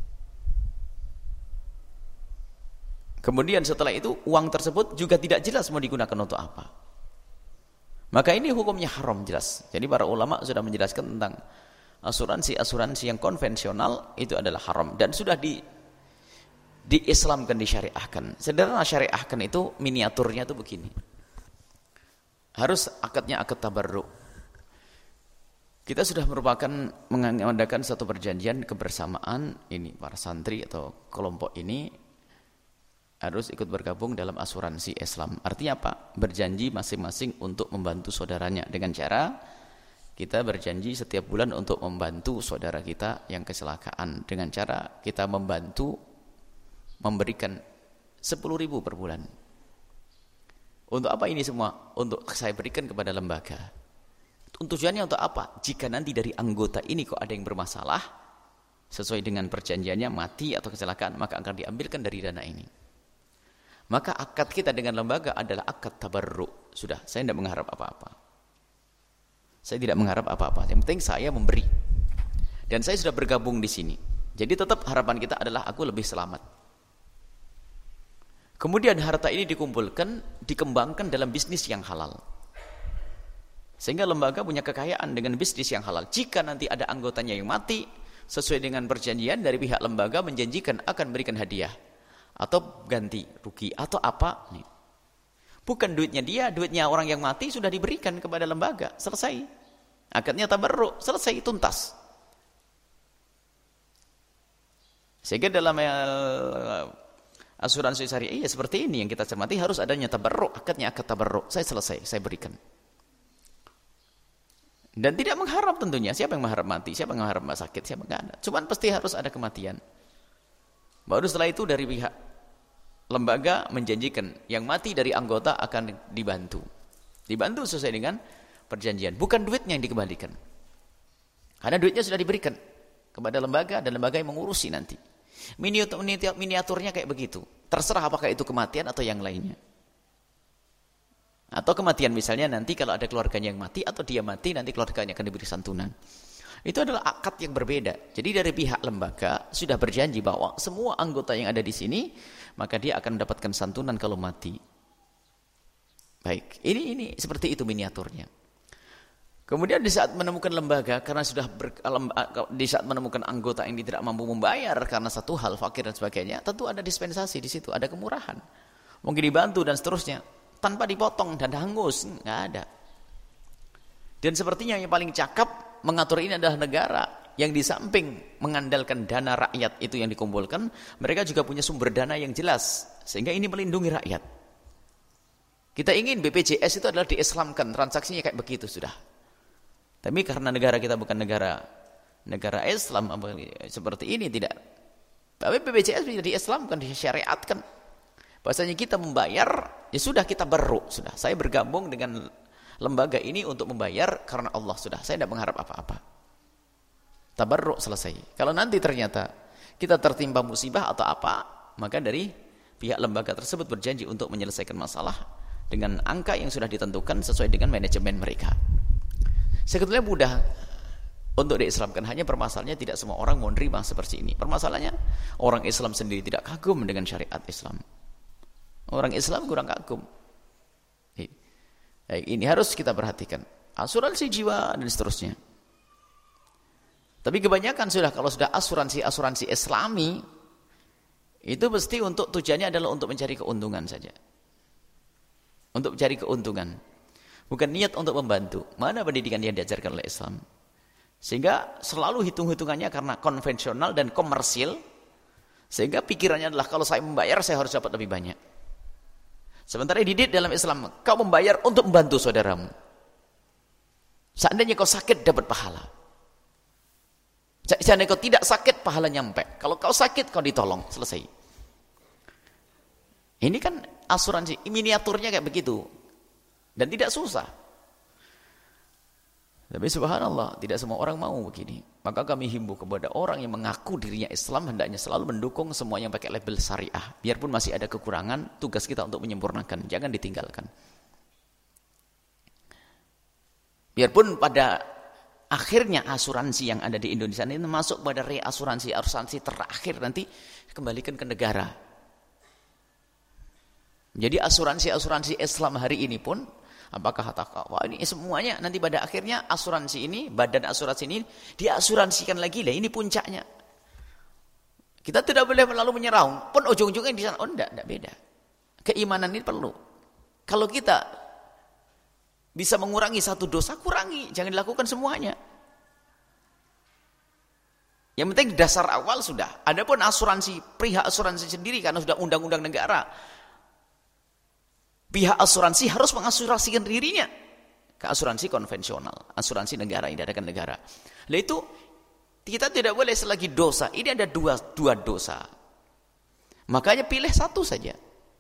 Kemudian setelah itu uang tersebut juga tidak jelas mau digunakan untuk apa. Maka ini hukumnya haram jelas. Jadi para ulama sudah menjelaskan tentang asuransi-asuransi yang konvensional itu adalah haram dan sudah di diislamkan, disyariahkan. Sederhana syariahkan itu miniaturnya itu begini. Harus akadnya akad tabarruk. Kita sudah merupakan mengadakan satu perjanjian kebersamaan ini para santri atau kelompok ini harus ikut bergabung dalam asuransi Islam. Artinya apa? Berjanji masing-masing untuk membantu saudaranya dengan cara kita berjanji setiap bulan untuk membantu saudara kita yang kecelakaan dengan cara kita membantu memberikan sepuluh ribu per bulan. Untuk apa ini semua? Untuk saya berikan kepada lembaga. Tujuannya untuk apa? Jika nanti dari anggota ini kok ada yang bermasalah sesuai dengan perjanjiannya mati atau kecelakaan, maka akan diambilkan dari dana ini. Maka akad kita dengan lembaga adalah akad tabarruk. Sudah, saya tidak mengharap apa-apa. Saya tidak mengharap apa-apa. Yang penting saya memberi. Dan saya sudah bergabung di sini. Jadi tetap harapan kita adalah aku lebih selamat. Kemudian harta ini dikumpulkan, dikembangkan dalam bisnis yang halal. Sehingga lembaga punya kekayaan dengan bisnis yang halal. Jika nanti ada anggotanya yang mati, sesuai dengan perjanjian dari pihak lembaga menjanjikan akan berikan hadiah. Atau ganti rugi, atau apa. Nih. Bukan duitnya dia, duitnya orang yang mati sudah diberikan kepada lembaga. Selesai. Akadnya tabarruk, selesai, tuntas. Sehingga dalam uh, asuransi syariah seperti ini yang kita cermati harus adanya tabarruk, akadnya akad tabarruk. Saya selesai, saya berikan. Dan tidak mengharap tentunya. Siapa yang mengharap mati? Siapa yang mengharap sakit? Siapa enggak ada. Cuman pasti harus ada kematian. Baru setelah itu dari pihak lembaga menjanjikan yang mati dari anggota akan dibantu. Dibantu sesuai dengan perjanjian. Bukan duitnya yang dikembalikan. Karena duitnya sudah diberikan kepada lembaga dan lembaga yang mengurusi nanti. Miniaturnya kayak begitu. Terserah apakah itu kematian atau yang lainnya. Atau kematian misalnya nanti kalau ada keluarganya yang mati atau dia mati nanti keluarganya akan diberi santunan. Itu adalah akad yang berbeda. Jadi dari pihak lembaga sudah berjanji bahwa semua anggota yang ada di sini maka dia akan mendapatkan santunan kalau mati. Baik, ini ini seperti itu miniaturnya. Kemudian di saat menemukan lembaga karena sudah ber, di saat menemukan anggota yang tidak mampu membayar karena satu hal fakir dan sebagainya, tentu ada dispensasi di situ, ada kemurahan. Mungkin dibantu dan seterusnya. Tanpa dipotong dan hangus, nggak ada. Dan sepertinya yang paling cakap mengatur ini adalah negara yang di samping mengandalkan dana rakyat itu yang dikumpulkan, mereka juga punya sumber dana yang jelas sehingga ini melindungi rakyat. Kita ingin B P J S itu adalah diislamkan, transaksinya kayak begitu sudah. Tapi karena negara kita bukan negara negara Islam seperti ini tidak. Tapi B P J S bisa diislamkan, disyariatkan. Bahasanya kita membayar, ya sudah kita berru, sudah. Saya bergabung dengan lembaga ini untuk membayar karena Allah sudah. Saya tidak mengharap apa-apa. Tabarruk selesai. Kalau nanti ternyata kita tertimpa musibah atau apa, maka dari pihak lembaga tersebut berjanji untuk menyelesaikan masalah dengan angka yang sudah ditentukan sesuai dengan manajemen mereka. Sebetulnya mudah untuk diislamkan, hanya permasalahannya tidak semua orang mau menerima seperti ini. Permasalahannya orang Islam sendiri tidak kagum dengan syariat Islam. Orang Islam kurang kagum. Ini harus kita perhatikan. Asuransi jiwa dan seterusnya. Tapi kebanyakan sudah kalau sudah asuransi-asuransi Islami itu pasti untuk tujuannya adalah untuk mencari keuntungan saja. Untuk mencari keuntungan. Bukan niat untuk membantu. Mana pendidikan yang diajarkan oleh Islam? Sehingga selalu hitung-hitungannya karena konvensional dan komersil. Sehingga pikirannya adalah kalau saya membayar saya harus dapat lebih banyak. Sementara dididik dalam Islam, kau membayar untuk membantu saudaramu. Seandainya kau sakit dapat pahala. Seandainya kau tidak sakit pahala nyampe. Kalau kau sakit kau ditolong, selesai. Ini kan asuransi, miniaturnya kayak begitu. Dan tidak susah. Tapi subhanallah, tidak semua orang mau begini. Maka kami himbau kepada orang yang mengaku dirinya Islam, hendaknya selalu mendukung semua yang pakai label syariah. Biarpun masih ada kekurangan, tugas kita untuk menyempurnakan. Jangan ditinggalkan. Biarpun pada akhirnya asuransi yang ada di Indonesia ini masuk pada reasuransi, asuransi terakhir nanti kembalikan ke negara. Jadi asuransi-asuransi Islam hari ini pun, apakah wah ini semuanya nanti pada akhirnya asuransi ini, badan asuransi ini diasuransikan lagi lah, ini puncaknya. Kita tidak boleh lalu menyerah, pun ujung-ujungnya di sana, oh enggak, enggak beda. Keimanan ini perlu. Kalau kita bisa mengurangi satu dosa, kurangi, jangan dilakukan semuanya. Yang penting dasar awal sudah. Adapun asuransi, pihak asuransi sendiri karena sudah undang-undang negara, pihak asuransi harus mengasuransikan dirinya ke asuransi konvensional, asuransi negara yang diadakan negara. Nah itu kita tidak boleh selagi dosa. Ini ada dua dua dosa. Makanya pilih satu saja.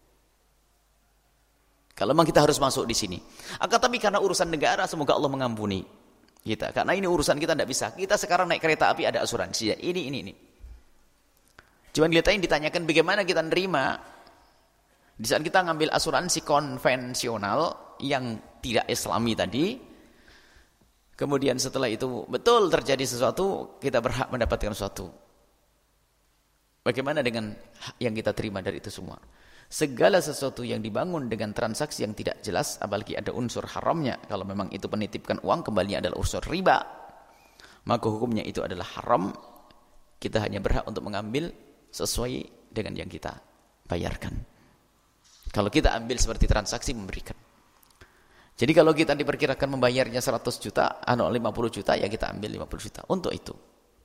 Kalau memang kita harus masuk di sini. Akan tapi karena urusan negara, semoga Allah mengampuni kita. Karena ini urusan kita tidak bisa. Kita sekarang naik kereta api ada asuransi. Ini ini ini. Cuman kita yang ditanyakan bagaimana kita nerima. Di saat kita ngambil asuransi konvensional yang tidak Islami tadi, kemudian setelah itu betul terjadi sesuatu, kita berhak mendapatkan sesuatu. Bagaimana dengan hak yang kita terima dari itu semua? Segala sesuatu yang dibangun dengan transaksi yang tidak jelas, apalagi ada unsur haramnya, kalau memang itu penitipkan uang, kembalinya adalah unsur riba, maka hukumnya itu adalah haram. Kita hanya berhak untuk mengambil sesuai dengan yang kita bayarkan. Kalau kita ambil seperti transaksi memberikan. Jadi kalau kita diperkirakan membayarnya seratus juta, anu lima puluh juta, ya kita ambil lima puluh juta untuk itu.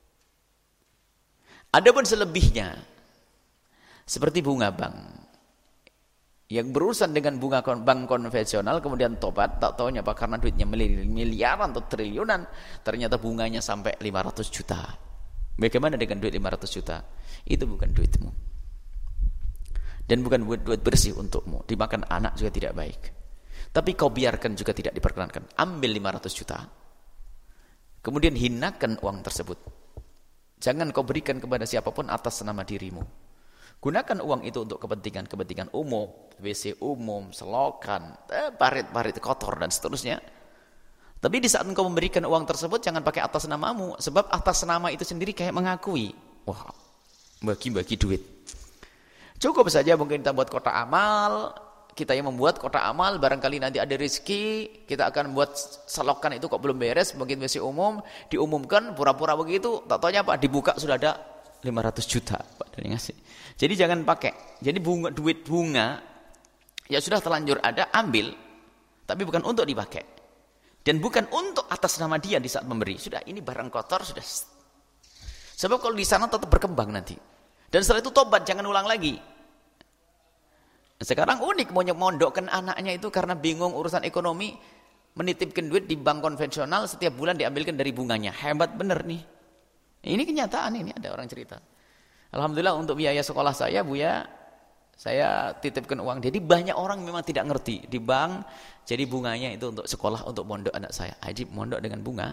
Adapun selebihnya seperti bunga bank yang berurusan dengan bunga bank konvensional, kemudian tobat, tak tahunya apa karena duitnya miliaran atau triliunan, ternyata bunganya sampai lima ratus juta. Bagaimana dengan duit lima ratus juta? Itu bukan duitmu. Dan bukan duit bersih untukmu. Dimakan anak juga tidak baik. Tapi kau biarkan juga tidak diperkenankan. Ambil lima ratus juta. Kemudian hinakan uang tersebut. Jangan kau berikan kepada siapapun atas nama dirimu. Gunakan uang itu untuk kepentingan-kepentingan umum. W C umum, selokan, eh, parit-parit kotor dan seterusnya. Tapi di saat engkau memberikan uang tersebut, jangan pakai atas namamu. Sebab atas nama itu sendiri kayak mengakui. Wah, bagi-bagi duit. Cukup saja mungkin kita buat kotak amal, kita yang membuat kotak amal, barangkali nanti ada rezeki, kita akan buat selokan itu kok belum beres, mungkin W C umum, diumumkan, pura-pura begitu, tak taunya apa, dibuka sudah ada lima ratus juta, Pak dari ngasih. Jadi jangan pakai, jadi bunga, duit bunga, ya sudah terlanjur ada, ambil, tapi bukan untuk dipakai. Dan bukan untuk atas nama dia di saat memberi, sudah ini barang kotor, sudah. Sebab kalau di sana tetap berkembang nanti. Dan setelah itu tobat, jangan ulang lagi. Sekarang unik, mau mondokkan anaknya itu karena bingung urusan ekonomi, menitipkan duit di bank konvensional, setiap bulan diambilkan dari bunganya. Hebat bener nih. Ini kenyataan, ini ada orang cerita. Alhamdulillah untuk biaya sekolah saya, Buya, saya titipkan uang. Jadi banyak orang memang tidak ngerti. Di bank, jadi bunganya itu untuk sekolah, untuk mondok anak saya. Ajib, mondok dengan bunga.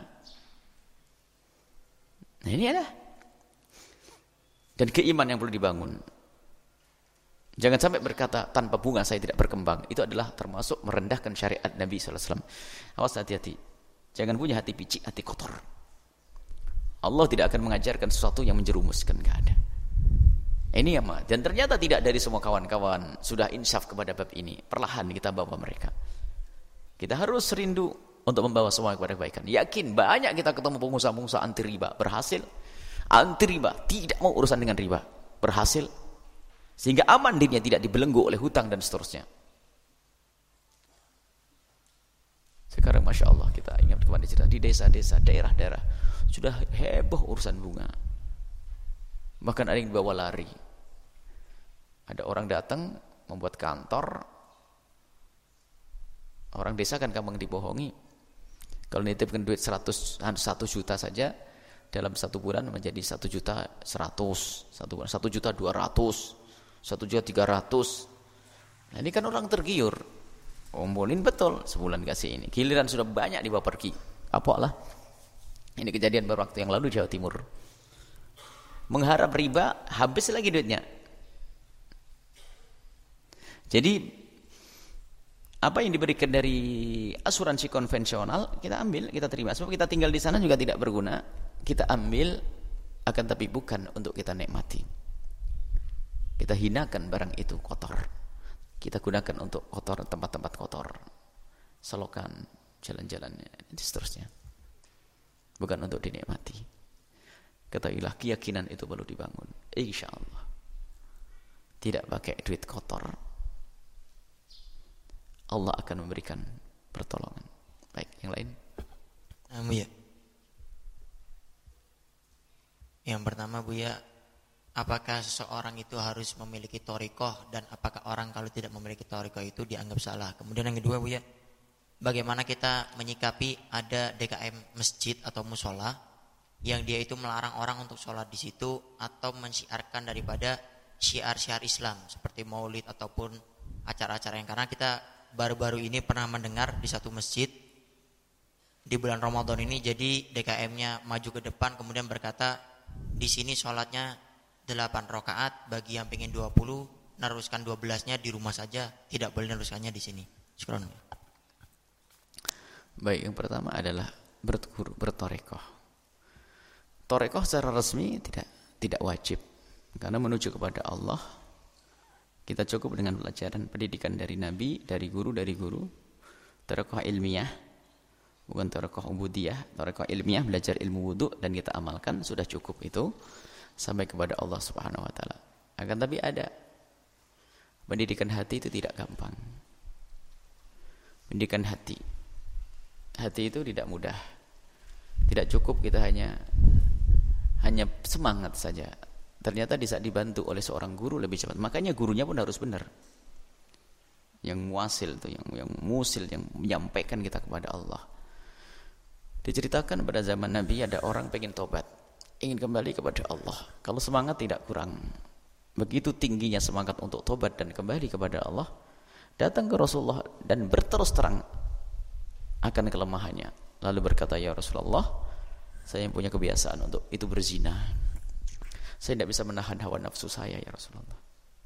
Nah ini ada. Dan keimanan yang perlu dibangun. Jangan sampai berkata tanpa bunga saya tidak berkembang. Itu adalah termasuk merendahkan syariat Nabi sallallahu alaihi wasallam. Awas hati-hati. Jangan punya hati picik, hati kotor. Allah tidak akan mengajarkan sesuatu yang menjerumuskan, enggak ada. Ini ya, Ma. Dan ternyata tidak dari semua kawan-kawan sudah insaf kepada bab ini. Perlahan kita bawa mereka. Kita harus rindu untuk membawa semua kepada kebaikan. Yakin banyak kita ketemu pengusaha-pengusaha anti riba berhasil. Anti riba, tidak mau urusan dengan riba, berhasil. Sehingga aman dirinya, tidak dibelenggu oleh hutang dan seterusnya. Sekarang Masya Allah kita ingat kembali cerita di desa-desa, daerah-daerah. sudah heboh urusan bunga. Bahkan ada yang dibawa lari. Ada orang datang membuat kantor. Orang desa kan gampang dibohongi. Kalau nitipkan duit seratus, satu juta saja, dalam satu bulan menjadi satu juta seratus, satu bulan satu juta dua ratus, satu juta tiga ratus. Nah, ini kan orang tergiur. Ombolin betul, sebulan kasih ini. Giliran sudah banyak dibawa pergi. Apalah. Ini kejadian beberapa waktu yang lalu di Jawa Timur. Mengharap riba, habis lagi duitnya. Jadi apa yang diberikan dari asuransi konvensional kita ambil, kita terima. Sebab kita tinggal di sana juga tidak berguna. Kita ambil, akan tapi bukan untuk kita nikmati. Kita hinakan barang itu kotor. Kita gunakan untuk kotor tempat-tempat kotor, selokan, jalan-jalannya, dan seterusnya. Bukan untuk dinikmati. Ketahuilah keyakinan itu perlu dibangun. Insya Allah. Tidak pakai duit kotor. Allah akan memberikan pertolongan. Baik, yang lain. Nah, Bu ya. Yang pertama Bu ya, apakah seseorang itu harus memiliki thariqah, dan apakah orang kalau tidak memiliki thariqah itu dianggap salah? Kemudian yang kedua Bu ya, bagaimana kita menyikapi ada D K M masjid atau musola yang dia itu melarang orang untuk sholat di situ atau mensyiarkan daripada syiar-syiar Islam seperti maulid ataupun acara-acara yang, karena kita baru-baru ini pernah mendengar di satu masjid di bulan Ramadan ini, jadi D K M-nya maju ke depan kemudian berkata di sini sholatnya delapan rakaat, bagi yang pengen dua puluh neruskan dua belasnya di rumah saja, tidak boleh neruskannya di sini. Syukran. Baik, yang pertama adalah berguru, bertorekoh. Torekoh secara resmi tidak tidak wajib, karena menuju kepada Allah kita cukup dengan pelajaran pendidikan dari Nabi, dari guru, dari guru. Torekoh ilmiah, bukan torekoh ubudiyah. Torekoh ilmiah, belajar ilmu wudu dan kita amalkan, sudah cukup itu sampai kepada Allah Subhanahu Wa Taala. Akan tapi ada pendidikan hati itu tidak gampang. Pendidikan hati, hati itu tidak mudah. Tidak cukup kita hanya hanya semangat saja. Ternyata di saat dibantu oleh seorang guru lebih cepat. Makanya gurunya pun harus benar. Yang muasil itu, yang yang musil, yang menyampaikan kita kepada Allah. Diceritakan pada zaman Nabi ada orang pengen tobat, ingin kembali kepada Allah. Kalau semangat tidak kurang, begitu tingginya semangat untuk tobat dan kembali kepada Allah, datang ke Rasulullah dan berterus terang akan kelemahannya. Lalu berkata, ya Rasulullah, saya yang punya kebiasaan untuk itu berzina. Saya tidak bisa menahan hawa nafsu saya, ya Rasulullah.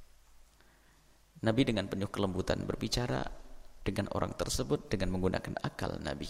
Nabi dengan penuh kelembutan berbicara dengan orang tersebut dengan menggunakan akal Nabi.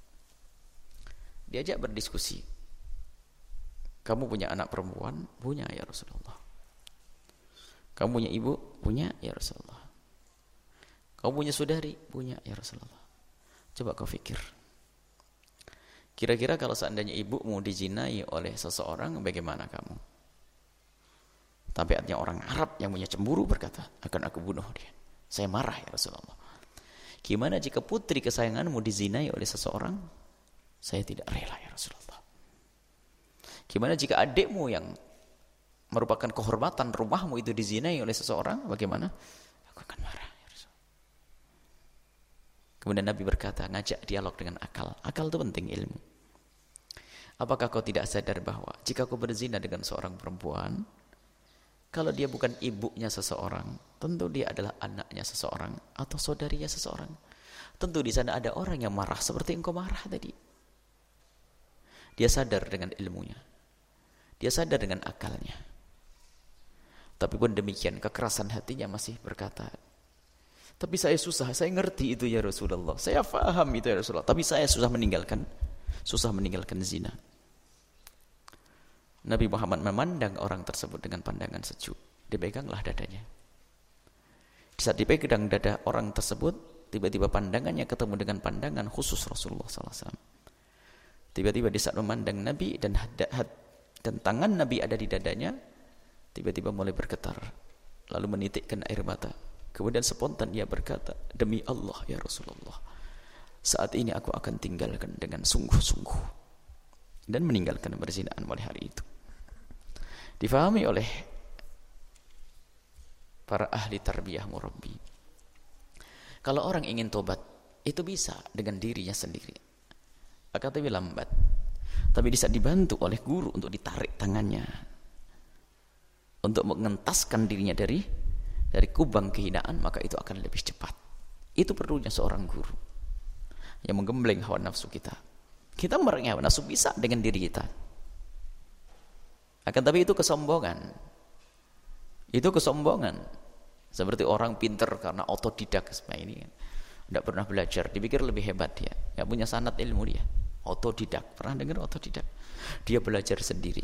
Diajak berdiskusi. Kamu punya anak perempuan? Punya, ya Rasulullah. Kamu punya ibu? Punya, ya Rasulullah. Kamu punya saudari? Punya, ya Rasulullah. Coba kau fikir. Kira-kira kalau seandainya ibumu dizinai oleh seseorang, bagaimana kamu? Tabiatnya orang Arab yang punya cemburu berkata, akan aku bunuh dia. Saya marah, ya Rasulullah. Gimana jika putri kesayanganmu dizinai oleh seseorang? Saya tidak rela, ya Rasulullah. Gimana jika adikmu yang merupakan kehormatan rumahmu itu dizinai oleh seseorang? Bagaimana? Aku akan marah, ya Rasulullah. Kemudian Nabi berkata, ngajak dialog dengan akal. Akal itu penting, ilmu. Apakah kau tidak sadar bahwa jika kau berzina dengan seorang perempuan, kalau dia bukan ibunya seseorang, tentu dia adalah anaknya seseorang atau saudarinya seseorang. Tentu di sana ada orang yang marah seperti engkau marah tadi. Dia sadar dengan ilmunya. Dia sadar dengan akalnya. Tapi pun demikian kekerasan hatinya masih berkata, tapi saya susah, saya ngerti itu ya Rasulullah. Saya faham itu ya Rasulullah, tapi saya susah meninggalkan susah meninggalkan zina. Nabi Muhammad memandang orang tersebut dengan pandangan sejuk. Dipeganglah dadanya. Di saat dipegang dada orang tersebut, tiba-tiba pandangannya ketemu dengan pandangan khusus Rasulullah sallallahu alaihi wasallam. Tiba-tiba di saat memandang Nabi dan dan tangan Nabi ada di dadanya, tiba-tiba mulai bergetar, lalu menitikkan air mata. Kemudian spontan dia berkata, demi Allah ya Rasulullah, saat ini aku akan tinggalkan dengan sungguh-sungguh. dan meninggalkan perzinaan mulai hari itu. Difahami oleh para ahli tarbiyah murabbi. Kalau orang ingin tobat, itu bisa dengan dirinya sendiri. Akan tapi lambat. Tapi bisa dibantu oleh guru untuk ditarik tangannya, untuk mengentaskan dirinya dari dari kubang kehinaan, maka itu akan lebih cepat. Itu perlunya seorang guru yang menggembleng hawa nafsu kita. Kita memerangi hawa nafsu bisa dengan diri kita. Akan tapi itu kesombongan. Itu kesombongan. Seperti orang pinter karena otodidak seperti ini. Tidak pernah belajar, dipikir lebih hebat dia. Tidak punya sanad ilmu dia. Otodidak. Pernah dengar otodidak? Dia belajar sendiri.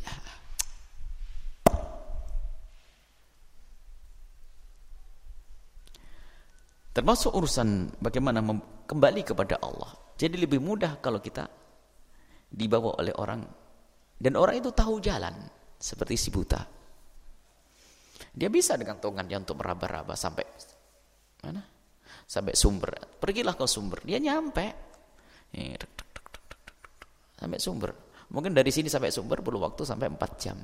Termasuk urusan bagaimana kembali kepada Allah. Jadi lebih mudah kalau kita dibawa oleh orang, dan orang itu tahu jalan, seperti si buta. Dia bisa dengan tangannya untuk meraba-raba sampai mana? Sampai sumber. Pergilah ke sumber, dia nyampe. Sampai sumber. Mungkin dari sini sampai sumber perlu waktu sampai empat jam.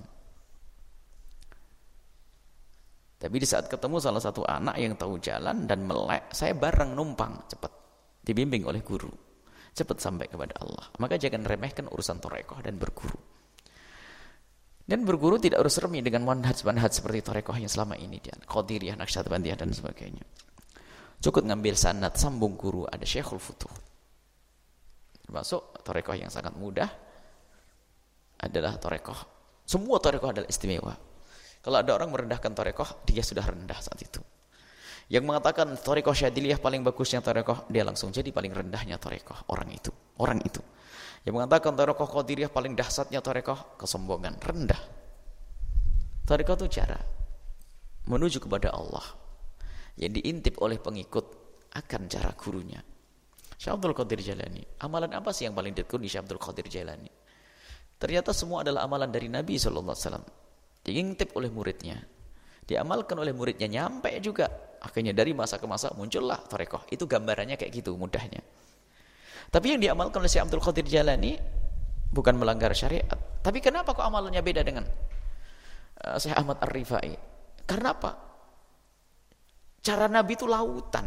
Tapi di saat ketemu salah satu anak yang tahu jalan dan melek, saya bareng numpang, cepat. Dibimbing oleh guru. Cepat sampai kepada Allah. Maka jangan remehkan urusan torekoh dan berguru. Dan berguru tidak harus remi dengan manhaj-manhaj seperti torekoh yang selama ini dia, Qadiriyah, Naqsyabandiyah dan sebagainya. Cukup ngambil sanad, sambung guru, ada Syekhul Futuh. Termasuk torekoh yang sangat mudah adalah torekoh. Semua torekoh adalah istimewa. Kalau ada orang merendahkan torekoh, dia sudah rendah saat itu. Yang mengatakan torekoh Syadiliyah paling bagusnya torekoh, dia langsung jadi paling rendahnya torekoh. Orang itu, orang itu. Yang mengatakan torekoh Qadiriyah paling dahsyatnya torekoh, kesombongan, rendah. Torekoh itu cara menuju kepada Allah yang diintip oleh pengikut akan cara gurunya. Syekh Abdul Qadir Jailani, amalan apa sih yang paling ditekuni Syekh Abdul Qadir Jailani? Ternyata semua adalah amalan dari Nabi shallallahu alaihi wasallam. Diintip oleh muridnya, diamalkan oleh muridnya, nyampe juga. Akhirnya dari masa ke masa muncullah torekoh. Itu gambarannya kayak gitu mudahnya. Tapi yang diamalkan oleh Syekh Abdul Qadir Jailani bukan melanggar syariat. Tapi kenapa kok amalannya beda dengan uh, Syekh Ahmad Ar-Rifai? Karena apa? Cara Nabi itu lautan.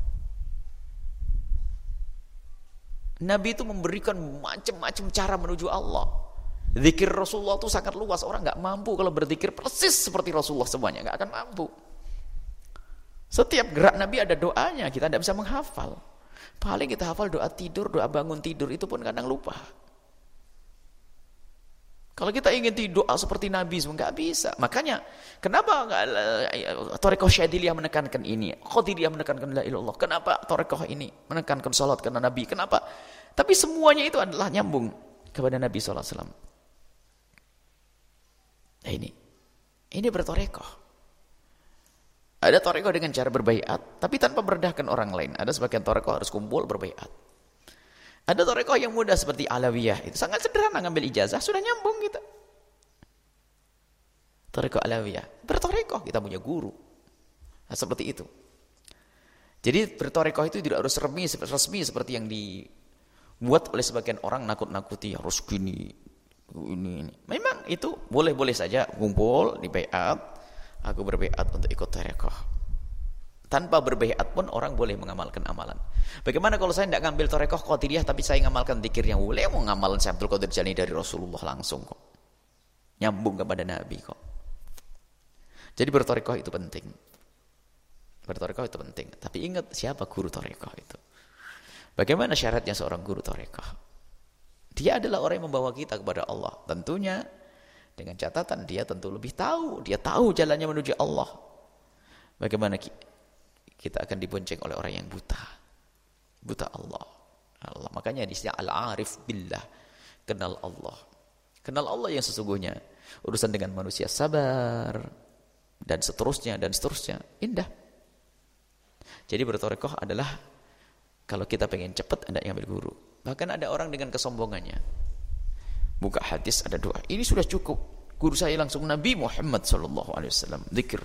Nabi itu memberikan macam-macam cara menuju Allah. Zikir Rasulullah itu sangat luas. Orang gak mampu kalau berzikir persis seperti Rasulullah semuanya. Gak akan mampu. Setiap gerak Nabi ada doanya. Kita tidak bisa menghafal. Paling kita hafal doa tidur, doa bangun tidur. Itu pun kadang lupa. Kalau kita ingin tidur doa seperti Nabi semua, nggak bisa. Makanya, kenapa Torekoh Syadiliyah menekankan ini? Qadiriyah menekankan la ilallah. Kenapa Torekoh ini menekankan salat karena Nabi? Kenapa? Tapi semuanya itu adalah nyambung kepada Nabi shallallahu alaihi wasallam. Nah ini, ini bertorekoh. Ada torekoh dengan cara berbaiat, tapi tanpa merendahkan orang lain. Ada sebagian torekoh harus kumpul berbaiat. Ada torekoh yang mudah seperti Alawiyah, itu sangat sederhana, ngambil ijazah sudah nyambung kita. Torekoh Alawiyah, bertorekoh kita punya guru. Nah, seperti itu. Jadi bertorekoh itu tidak harus resmi, resmi seperti yang dibuat oleh sebagian orang, nakut-nakuti harus gini, ini, ini. Memang itu boleh-boleh saja kumpul di baiat. Aku berbaiat untuk ikut torekoh. Tanpa berbaiat pun orang boleh mengamalkan amalan. Bagaimana kalau saya tidak ngambil torekoh Qadiriyah tapi saya ngamalkan zikir yang boleh, mau ngamalan Syekh Abdul Qadir Jailani dari Rasulullah langsung kok. Nyambung kepada Nabi kok. Jadi bertorekoh itu penting. Bertorekoh itu penting. Tapi ingat siapa guru torekoh itu. Bagaimana syaratnya seorang guru torekoh? Dia adalah orang yang membawa kita kepada Allah. Tentunya dengan catatan dia tentu lebih tahu. Dia tahu jalannya menuju Allah. Bagaimana kita akan dibonceng oleh orang yang buta. Buta Allah. Allah. Makanya di sini al-arif billah. Kenal Allah. Kenal Allah yang sesungguhnya. Urusan dengan manusia sabar. Dan seterusnya. Dan seterusnya. Indah. Jadi bertorekoh adalah. Kalau kita pengen cepat, anda ngambil guru. Bahkan ada orang dengan kesombongannya. Buka hadis, ada doa. Ini sudah cukup. Guru saya langsung Nabi Muhammad sallallahu alaihi wasallam. Zikir.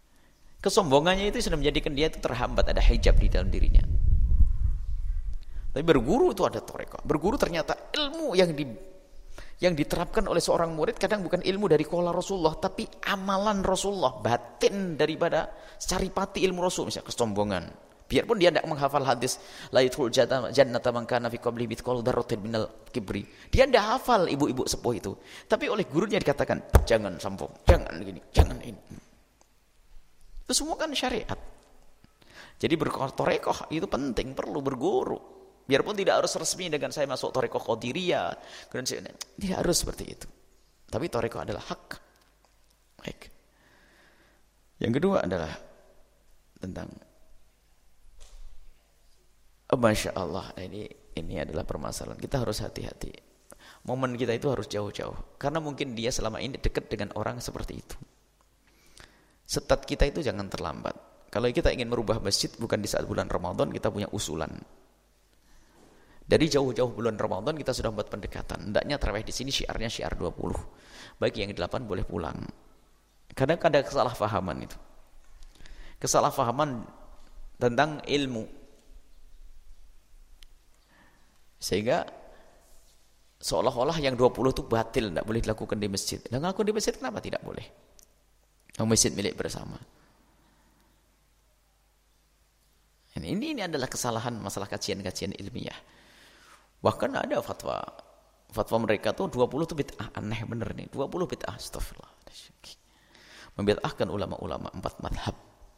Kesombongannya itu sudah menjadikan dia itu terhambat, ada hijab di dalam dirinya. Tapi berguru itu ada tarekah. Berguru ternyata ilmu yang di yang diterapkan oleh seorang murid kadang bukan ilmu dari qala Rasulullah, tapi amalan Rasulullah, batin daripada saripati ilmu Rasul, misalnya kesombongan. Biarpun dia tidak menghafal hadis la yadkhul jannata man kana fi qablihi mithqalu dzarratin minal kibri. Dia tidak hafal ibu-ibu sepuh itu. Tapi oleh gurunya dikatakan, jangan sombong, jangan gini, jangan ini. Itu semua kan syariat. Jadi bertarekah itu penting, perlu berguru. Biarpun tidak harus resmi dengan saya masuk tarekah Qadiriyah, tidak harus seperti itu. Tapi tarekah adalah hak. Baik. Yang kedua adalah tentang oh, Masya Allah, ini ini adalah permasalahan. Kita harus hati-hati. Momen kita itu harus jauh-jauh. Karena mungkin dia selama ini dekat dengan orang seperti itu. Setat kita itu jangan terlambat. Kalau kita ingin merubah masjid bukan di saat bulan Ramadan, kita punya usulan. Dari jauh-jauh bulan Ramadan kita sudah membuat pendekatan. Hendaknya tarawih di sini syiarnya syiar dua puluh. Baik yang delapan boleh pulang. Kadang ada kesalahpahaman itu. Kesalahpahaman tentang ilmu. Sehingga seolah-olah yang dua puluh itu batil, tidak boleh dilakukan di masjid. Dan ngelakukan di masjid kenapa tidak boleh? Masjid milik bersama. Ini, ini adalah kesalahan masalah kajian-kajian ilmiah. Bahkan ada fatwa. Fatwa mereka tuh dua puluh itu bid'ah. Aneh bener nih. dua puluh bid'ah. Astagfirullah. Membid'ahkan ulama-ulama empat madhab.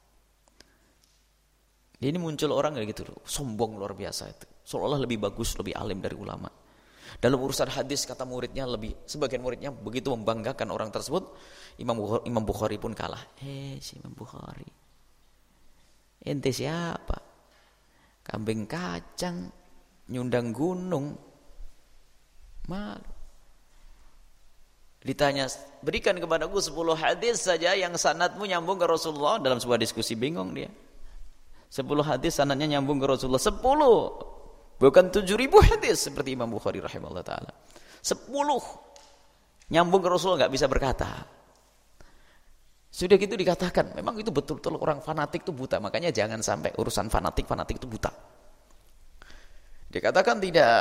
Ini muncul orang kayak gitu. Sombong luar biasa itu. Seolah-olah lebih bagus, lebih alim dari ulama. Dalam urusan hadis kata muridnya lebih, sebagian muridnya begitu membanggakan orang tersebut, Imam Bukhari, Imam Bukhari pun kalah. Eh si Imam Bukhari, ente siapa? Kambing kacang, nyundang gunung, malu. Ditanya, berikan kepadaku sepuluh hadis saja yang sanadmu nyambung ke Rasulullah. Dalam sebuah diskusi bingung dia. Sepuluh hadis sanadnya nyambung ke Rasulullah. Sepuluh. Bukan tujuh ribu hadis seperti Imam Bukhari rahimahullah ta'ala. Sepuluh. Nyambung ke Rasulullah nggak bisa berkata. Sudah gitu dikatakan. Memang itu betul-betul orang fanatik itu buta. Makanya jangan sampai urusan fanatik-fanatik itu buta. Dikatakan tidak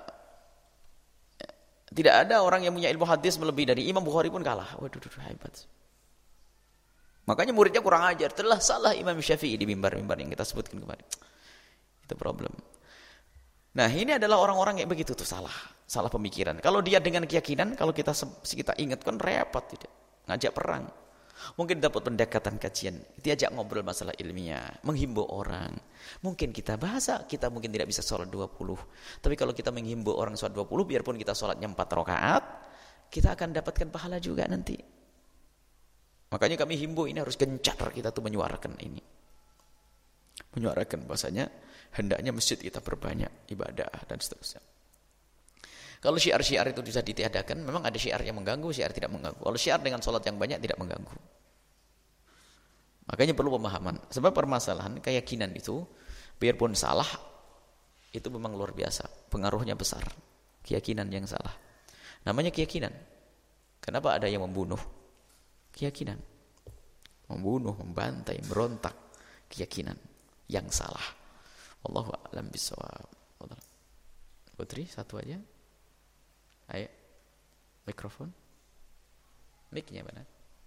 tidak ada orang yang punya ilmu hadis melebihi dari Imam Bukhari pun kalah. Waduh, hebat. Makanya muridnya kurang ajar. Telah salah Imam Syafi'i di mimbar-mimbar yang kita sebutkan kemarin. Itu problem. Nah, ini adalah orang-orang yang begitu tuh salah, salah pemikiran. Kalau dia dengan keyakinan, kalau kita kita ingatkan repot tidak, ngajak perang. Mungkin dapat pendekatan kajian, diajak ngobrol masalah ilmiah, menghimbau orang. Mungkin kita bahasa, kita mungkin tidak bisa sholat dua puluh. Tapi kalau kita menghimbau orang sholat dua puluh, biarpun kita sholatnya empat rakaat, kita akan dapatkan pahala juga nanti. Makanya kami himbau ini harus gencar kita tuh menyuarakan ini. Menyuarakan bahasanya hendaknya masjid kita perbanyak ibadah dan seterusnya. Kalau syiar-syiar itu bisa ditiadakan, memang ada syiar yang mengganggu, syiar tidak mengganggu. Kalau syiar dengan sholat yang banyak tidak mengganggu. Makanya perlu pemahaman. Sebab permasalahan keyakinan itu, biarpun salah, itu memang luar biasa. Pengaruhnya besar. Keyakinan yang salah. Namanya keyakinan. Kenapa ada yang membunuh? Keyakinan. Membunuh, membantai, berontak. Keyakinan yang salah. Wallahu a'lam bishawab. Putri, satu aja. Ayo. Mikrofon. Mic-nya mana?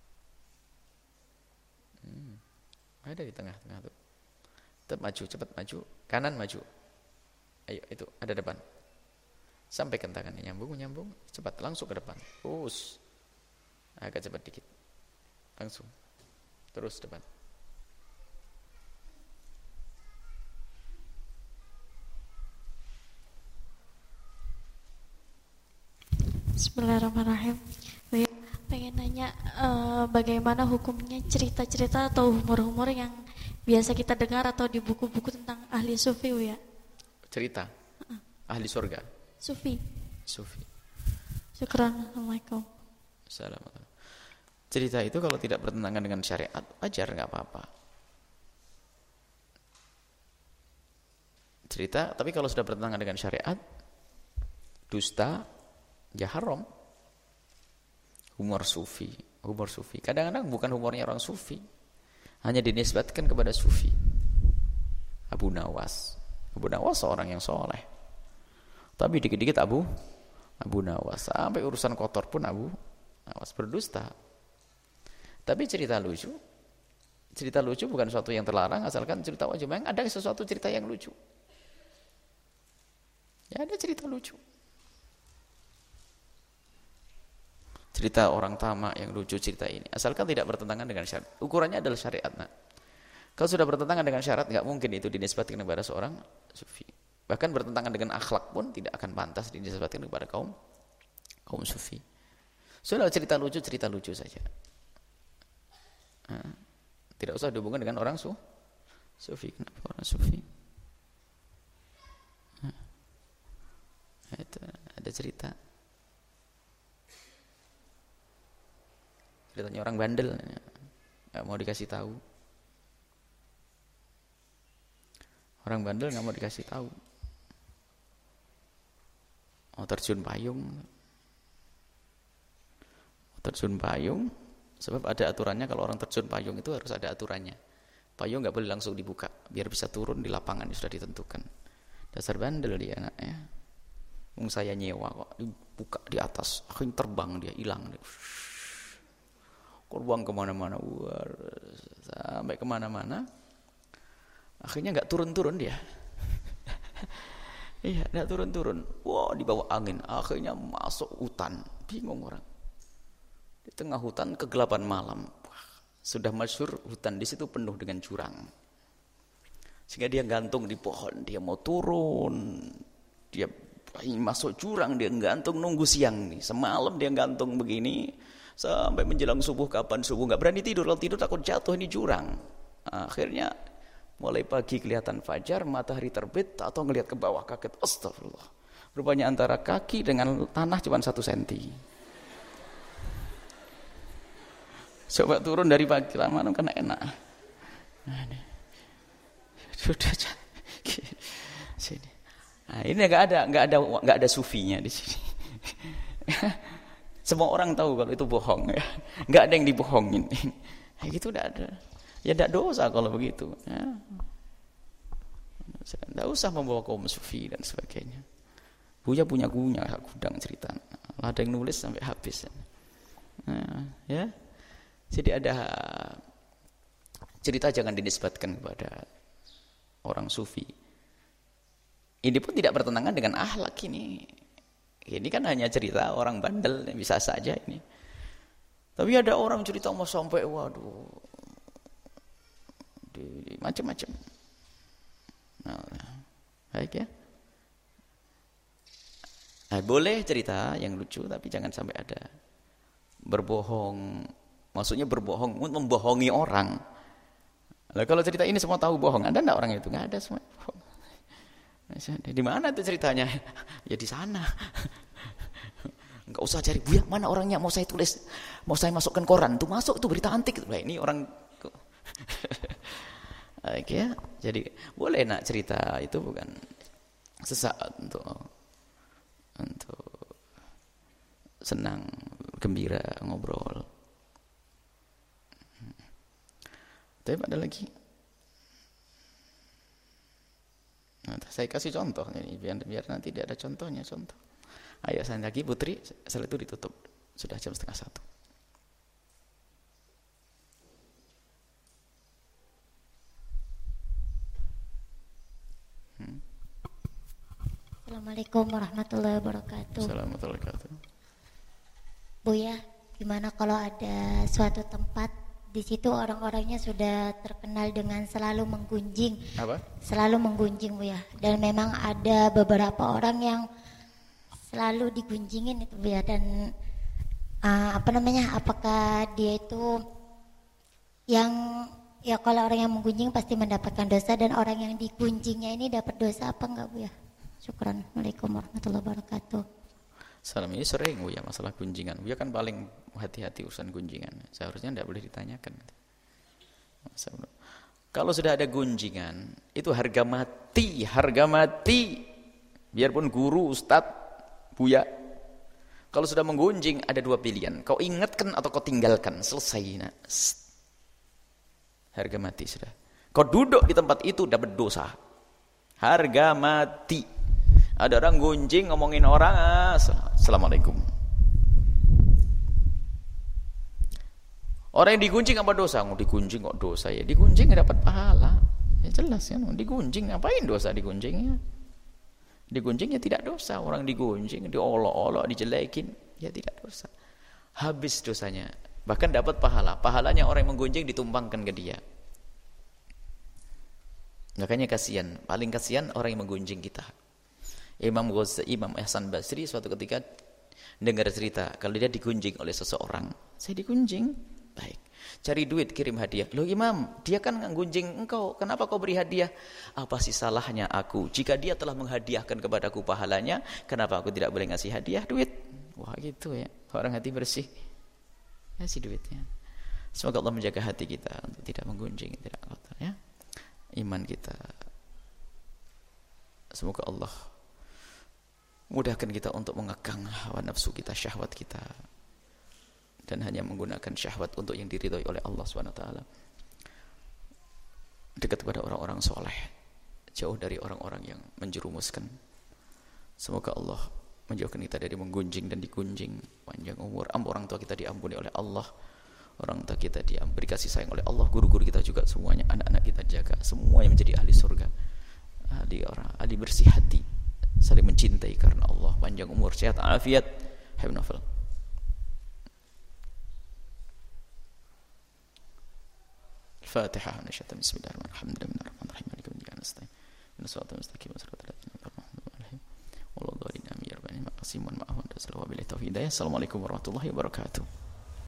Hmm. Ada di tengah-tengah tuh. Tetap maju, cepat maju. Kanan maju. Ayo, itu ada depan. Sampaikan tangannya, nyambung, nyambung. Cepat, langsung ke depan. Terus. Agak cepat dikit. Langsung. Terus depan. Bismillahirrahmanirrahim. Pengen nanya uh, bagaimana hukumnya cerita-cerita atau humor-humor yang biasa kita dengar atau di buku-buku tentang ahli sufi ya? Cerita uh. ahli surga. Sufi. Sufi. Syukran. Assalamualaikum. Assalamualaikum. Cerita itu kalau tidak bertentangan dengan syariat wajar, nggak apa-apa. Cerita, tapi kalau sudah bertentangan dengan syariat, dusta, ya haram. Humor sufi, humor sufi. Kadang-kadang bukan humornya orang sufi, hanya dinisbatkan kepada sufi. Abu Nawas, Abu Nawas seorang yang soleh, Tapi dikit-dikit Abu Abu Nawas, sampai urusan kotor pun Abu Nawas berdusta. Tapi cerita lucu, cerita lucu bukan sesuatu yang terlarang, asalkan cerita wajib. Memang ada sesuatu cerita yang lucu. Ya ada cerita lucu. Cerita orang tamak yang lucu cerita ini, asalkan tidak bertentangan dengan syariat. Ukurannya adalah syariat. Nah, kalau sudah bertentangan dengan syariat, nggak mungkin itu dinisbatkan kepada seorang sufi. Bahkan bertentangan dengan akhlak pun tidak akan pantas dinisbatkan kepada kaum kaum sufi. Sudah cerita lucu, cerita lucu saja. Nah, tidak usah dihubungkan dengan orang su sufi. Kenapa orang sufi? Nah, itu ada cerita. Ceritanya orang bandel, nggak mau dikasih tahu. Orang bandel nggak mau dikasih tahu. Mau terjun payung, mau terjun payung, sebab ada aturannya. Kalau orang terjun payung itu harus ada aturannya. Payung nggak boleh langsung dibuka, biar bisa turun di lapangan yang sudah ditentukan. Dasar bandel dia anaknya. Mung saya nyewa kok, dibuka di atas, akhirnya terbang dia, hilang dia. Terbang kemana-mana, sampai kemana-mana. Akhirnya nggak turun-turun dia. Iya, nggak turun-turun. Wah, di bawah angin. Akhirnya masuk hutan. Bingung orang. Di tengah hutan kegelapan malam. Wah, sudah masyhur hutan di situ penuh dengan jurang. Sehingga dia gantung di pohon. Dia mau turun. Dia masuk jurang. Dia gantung nunggu siang nih. Semalam dia gantung begini sampai menjelang subuh. Kapan subuh? Nggak berani tidur. Kalau tidur takut jatuh ini jurang. Akhirnya mulai pagi kelihatan fajar, matahari terbit, atau ngelihat ke bawah kaget, astagfirullah. Rupanya antara kaki dengan tanah cuma satu senti. Coba turun dari pagi lama kan enak. Sudah sini. Nah, ini nggak ada, nggak ada, nggak ada sufinya di sini. Semua orang tahu kalau itu bohong, ya. Nggak ada yang dibohongin. Kayak gitu udah ada. Ya tidak dosa kalau begitu. Ya. Tidak usah membawa kaum sufi dan sebagainya. Buya punya punya gudang cerita. Ada yang nulis sampai habis. Nah, ya. Jadi ada cerita jangan dinisbatkan kepada orang sufi. Ini pun tidak bertentangan dengan akhlak ini. Ini kan hanya cerita orang bandel, bisa saja ini. Tapi ada orang cerita mau sampai waduh, di macam-macam. Nah, baik ya. Nah, boleh cerita yang lucu, tapi jangan sampai ada berbohong. Maksudnya berbohong, membohongi orang. Nah, kalau cerita ini semua tahu bohong, ada enggak orang itu? Enggak ada, semua bohong. Di mana itu ceritanya? Ya di sana. Enggak usah cari, Buya, mana orangnya mau saya tulis, mau saya masukkan koran, tuh masuk tuh berita antik. Nah, ini orang. Oke ya, jadi boleh nak cerita itu bukan sesaat untuk untuk senang, gembira, ngobrol. Tapi ada lagi. Nah, saya kasih contoh ini biar biar nanti tidak ada contohnya contoh. Ayo saya lagi Putri, setelah itu ditutup. Sudah jam setengah satu. Hmm. Assalamualaikum warahmatullahi wabarakatuh. Assalamualaikum warahmatullahi wabarakatuh. Buya, gimana kalau ada suatu tempat di situ orang-orangnya sudah terkenal dengan selalu menggunjing, Apa? selalu menggunjing Buya, dan memang ada beberapa orang yang selalu digunjingin itu Buya, dan uh, apa namanya, apakah dia itu yang ya kalau orang yang menggunjing pasti mendapatkan dosa, dan orang yang digunjingnya ini dapat dosa apa enggak Buya? Syukran. Assalamualaikum warahmatullahi wabarakatuh. Salam ini sering Buya masalah gunjingan. Buya kan paling hati-hati urusan gunjingan. Seharusnya tidak boleh ditanyakan. Kalau sudah ada gunjingan, itu harga mati, harga mati. Biarpun guru, ustadz, Buya. Kalau sudah menggunjing ada dua pilihan. Kau ingatkan atau kau tinggalkan. Selesai. Nah. Harga mati sudah. Kau duduk di tempat itu dapat dosa. Harga mati. Ada orang gunjing ngomongin orang, ah, assalamualaikum. Orang yang digunjing apa dosa? Nggak digunjing kok dosa ya? Digunjing nggak dapat pahala. Ya jelas kan? Digunjing ngapain dosa digunjingnya? Digunjingnya tidak dosa. Orang digunjing, diolok-olok, dijelekin, ya tidak dosa. Habis dosanya. Bahkan dapat pahala. Pahalanya orang yang menggunjing ditumpangkan ke dia. Makanya kasihan. Paling kasihan orang yang menggunjing kita. Imam Ghazali, Imam Hasan Basri suatu ketika dengar cerita kalau dia digunjing oleh seseorang. Saya digunjing. Baik, cari duit kirim hadiah. Loh Imam, dia kan ngunjing engkau, kenapa kau beri hadiah? Apa sih salahnya aku? Jika dia telah menghadiahkan kepadaku pahalanya, kenapa aku tidak boleh ngasih hadiah duit? Wah gitu ya, orang hati bersih, kasih duitnya. Semoga Allah menjaga hati kita untuk tidak menggunjing, tidak kotor ya. Iman kita, semoga Allah mudahkan kita untuk mengekang hawa nafsu kita, syahwat kita, dan hanya menggunakan syahwat untuk yang diridhoi oleh Allah subhanahu wa taala. Dekat kepada orang-orang soleh, jauh dari orang-orang yang menjerumuskan. Semoga Allah menjauhkan kita dari menggunjing dan digunjing, panjang umur. Orang tua kita diampuni oleh Allah, orang tua kita diberi kasih sayang oleh Allah, guru-guru kita juga semuanya, anak-anak kita jaga, semuanya menjadi ahli surga, ahli orang, ahli bersih hati, saling mencintai karena Allah, panjang umur, sehat, afiat. Habnafal. الفاتحة نشأت بسم الله الرحمن الرحيم الرحمن الرحيم مالك يوم الدين نستعين إن الصراط المستقيم صراط الذين أنعمت عليهم والله ضالين آمين يا رب العالمين. السلام عليكم ورحمة الله وبركاته.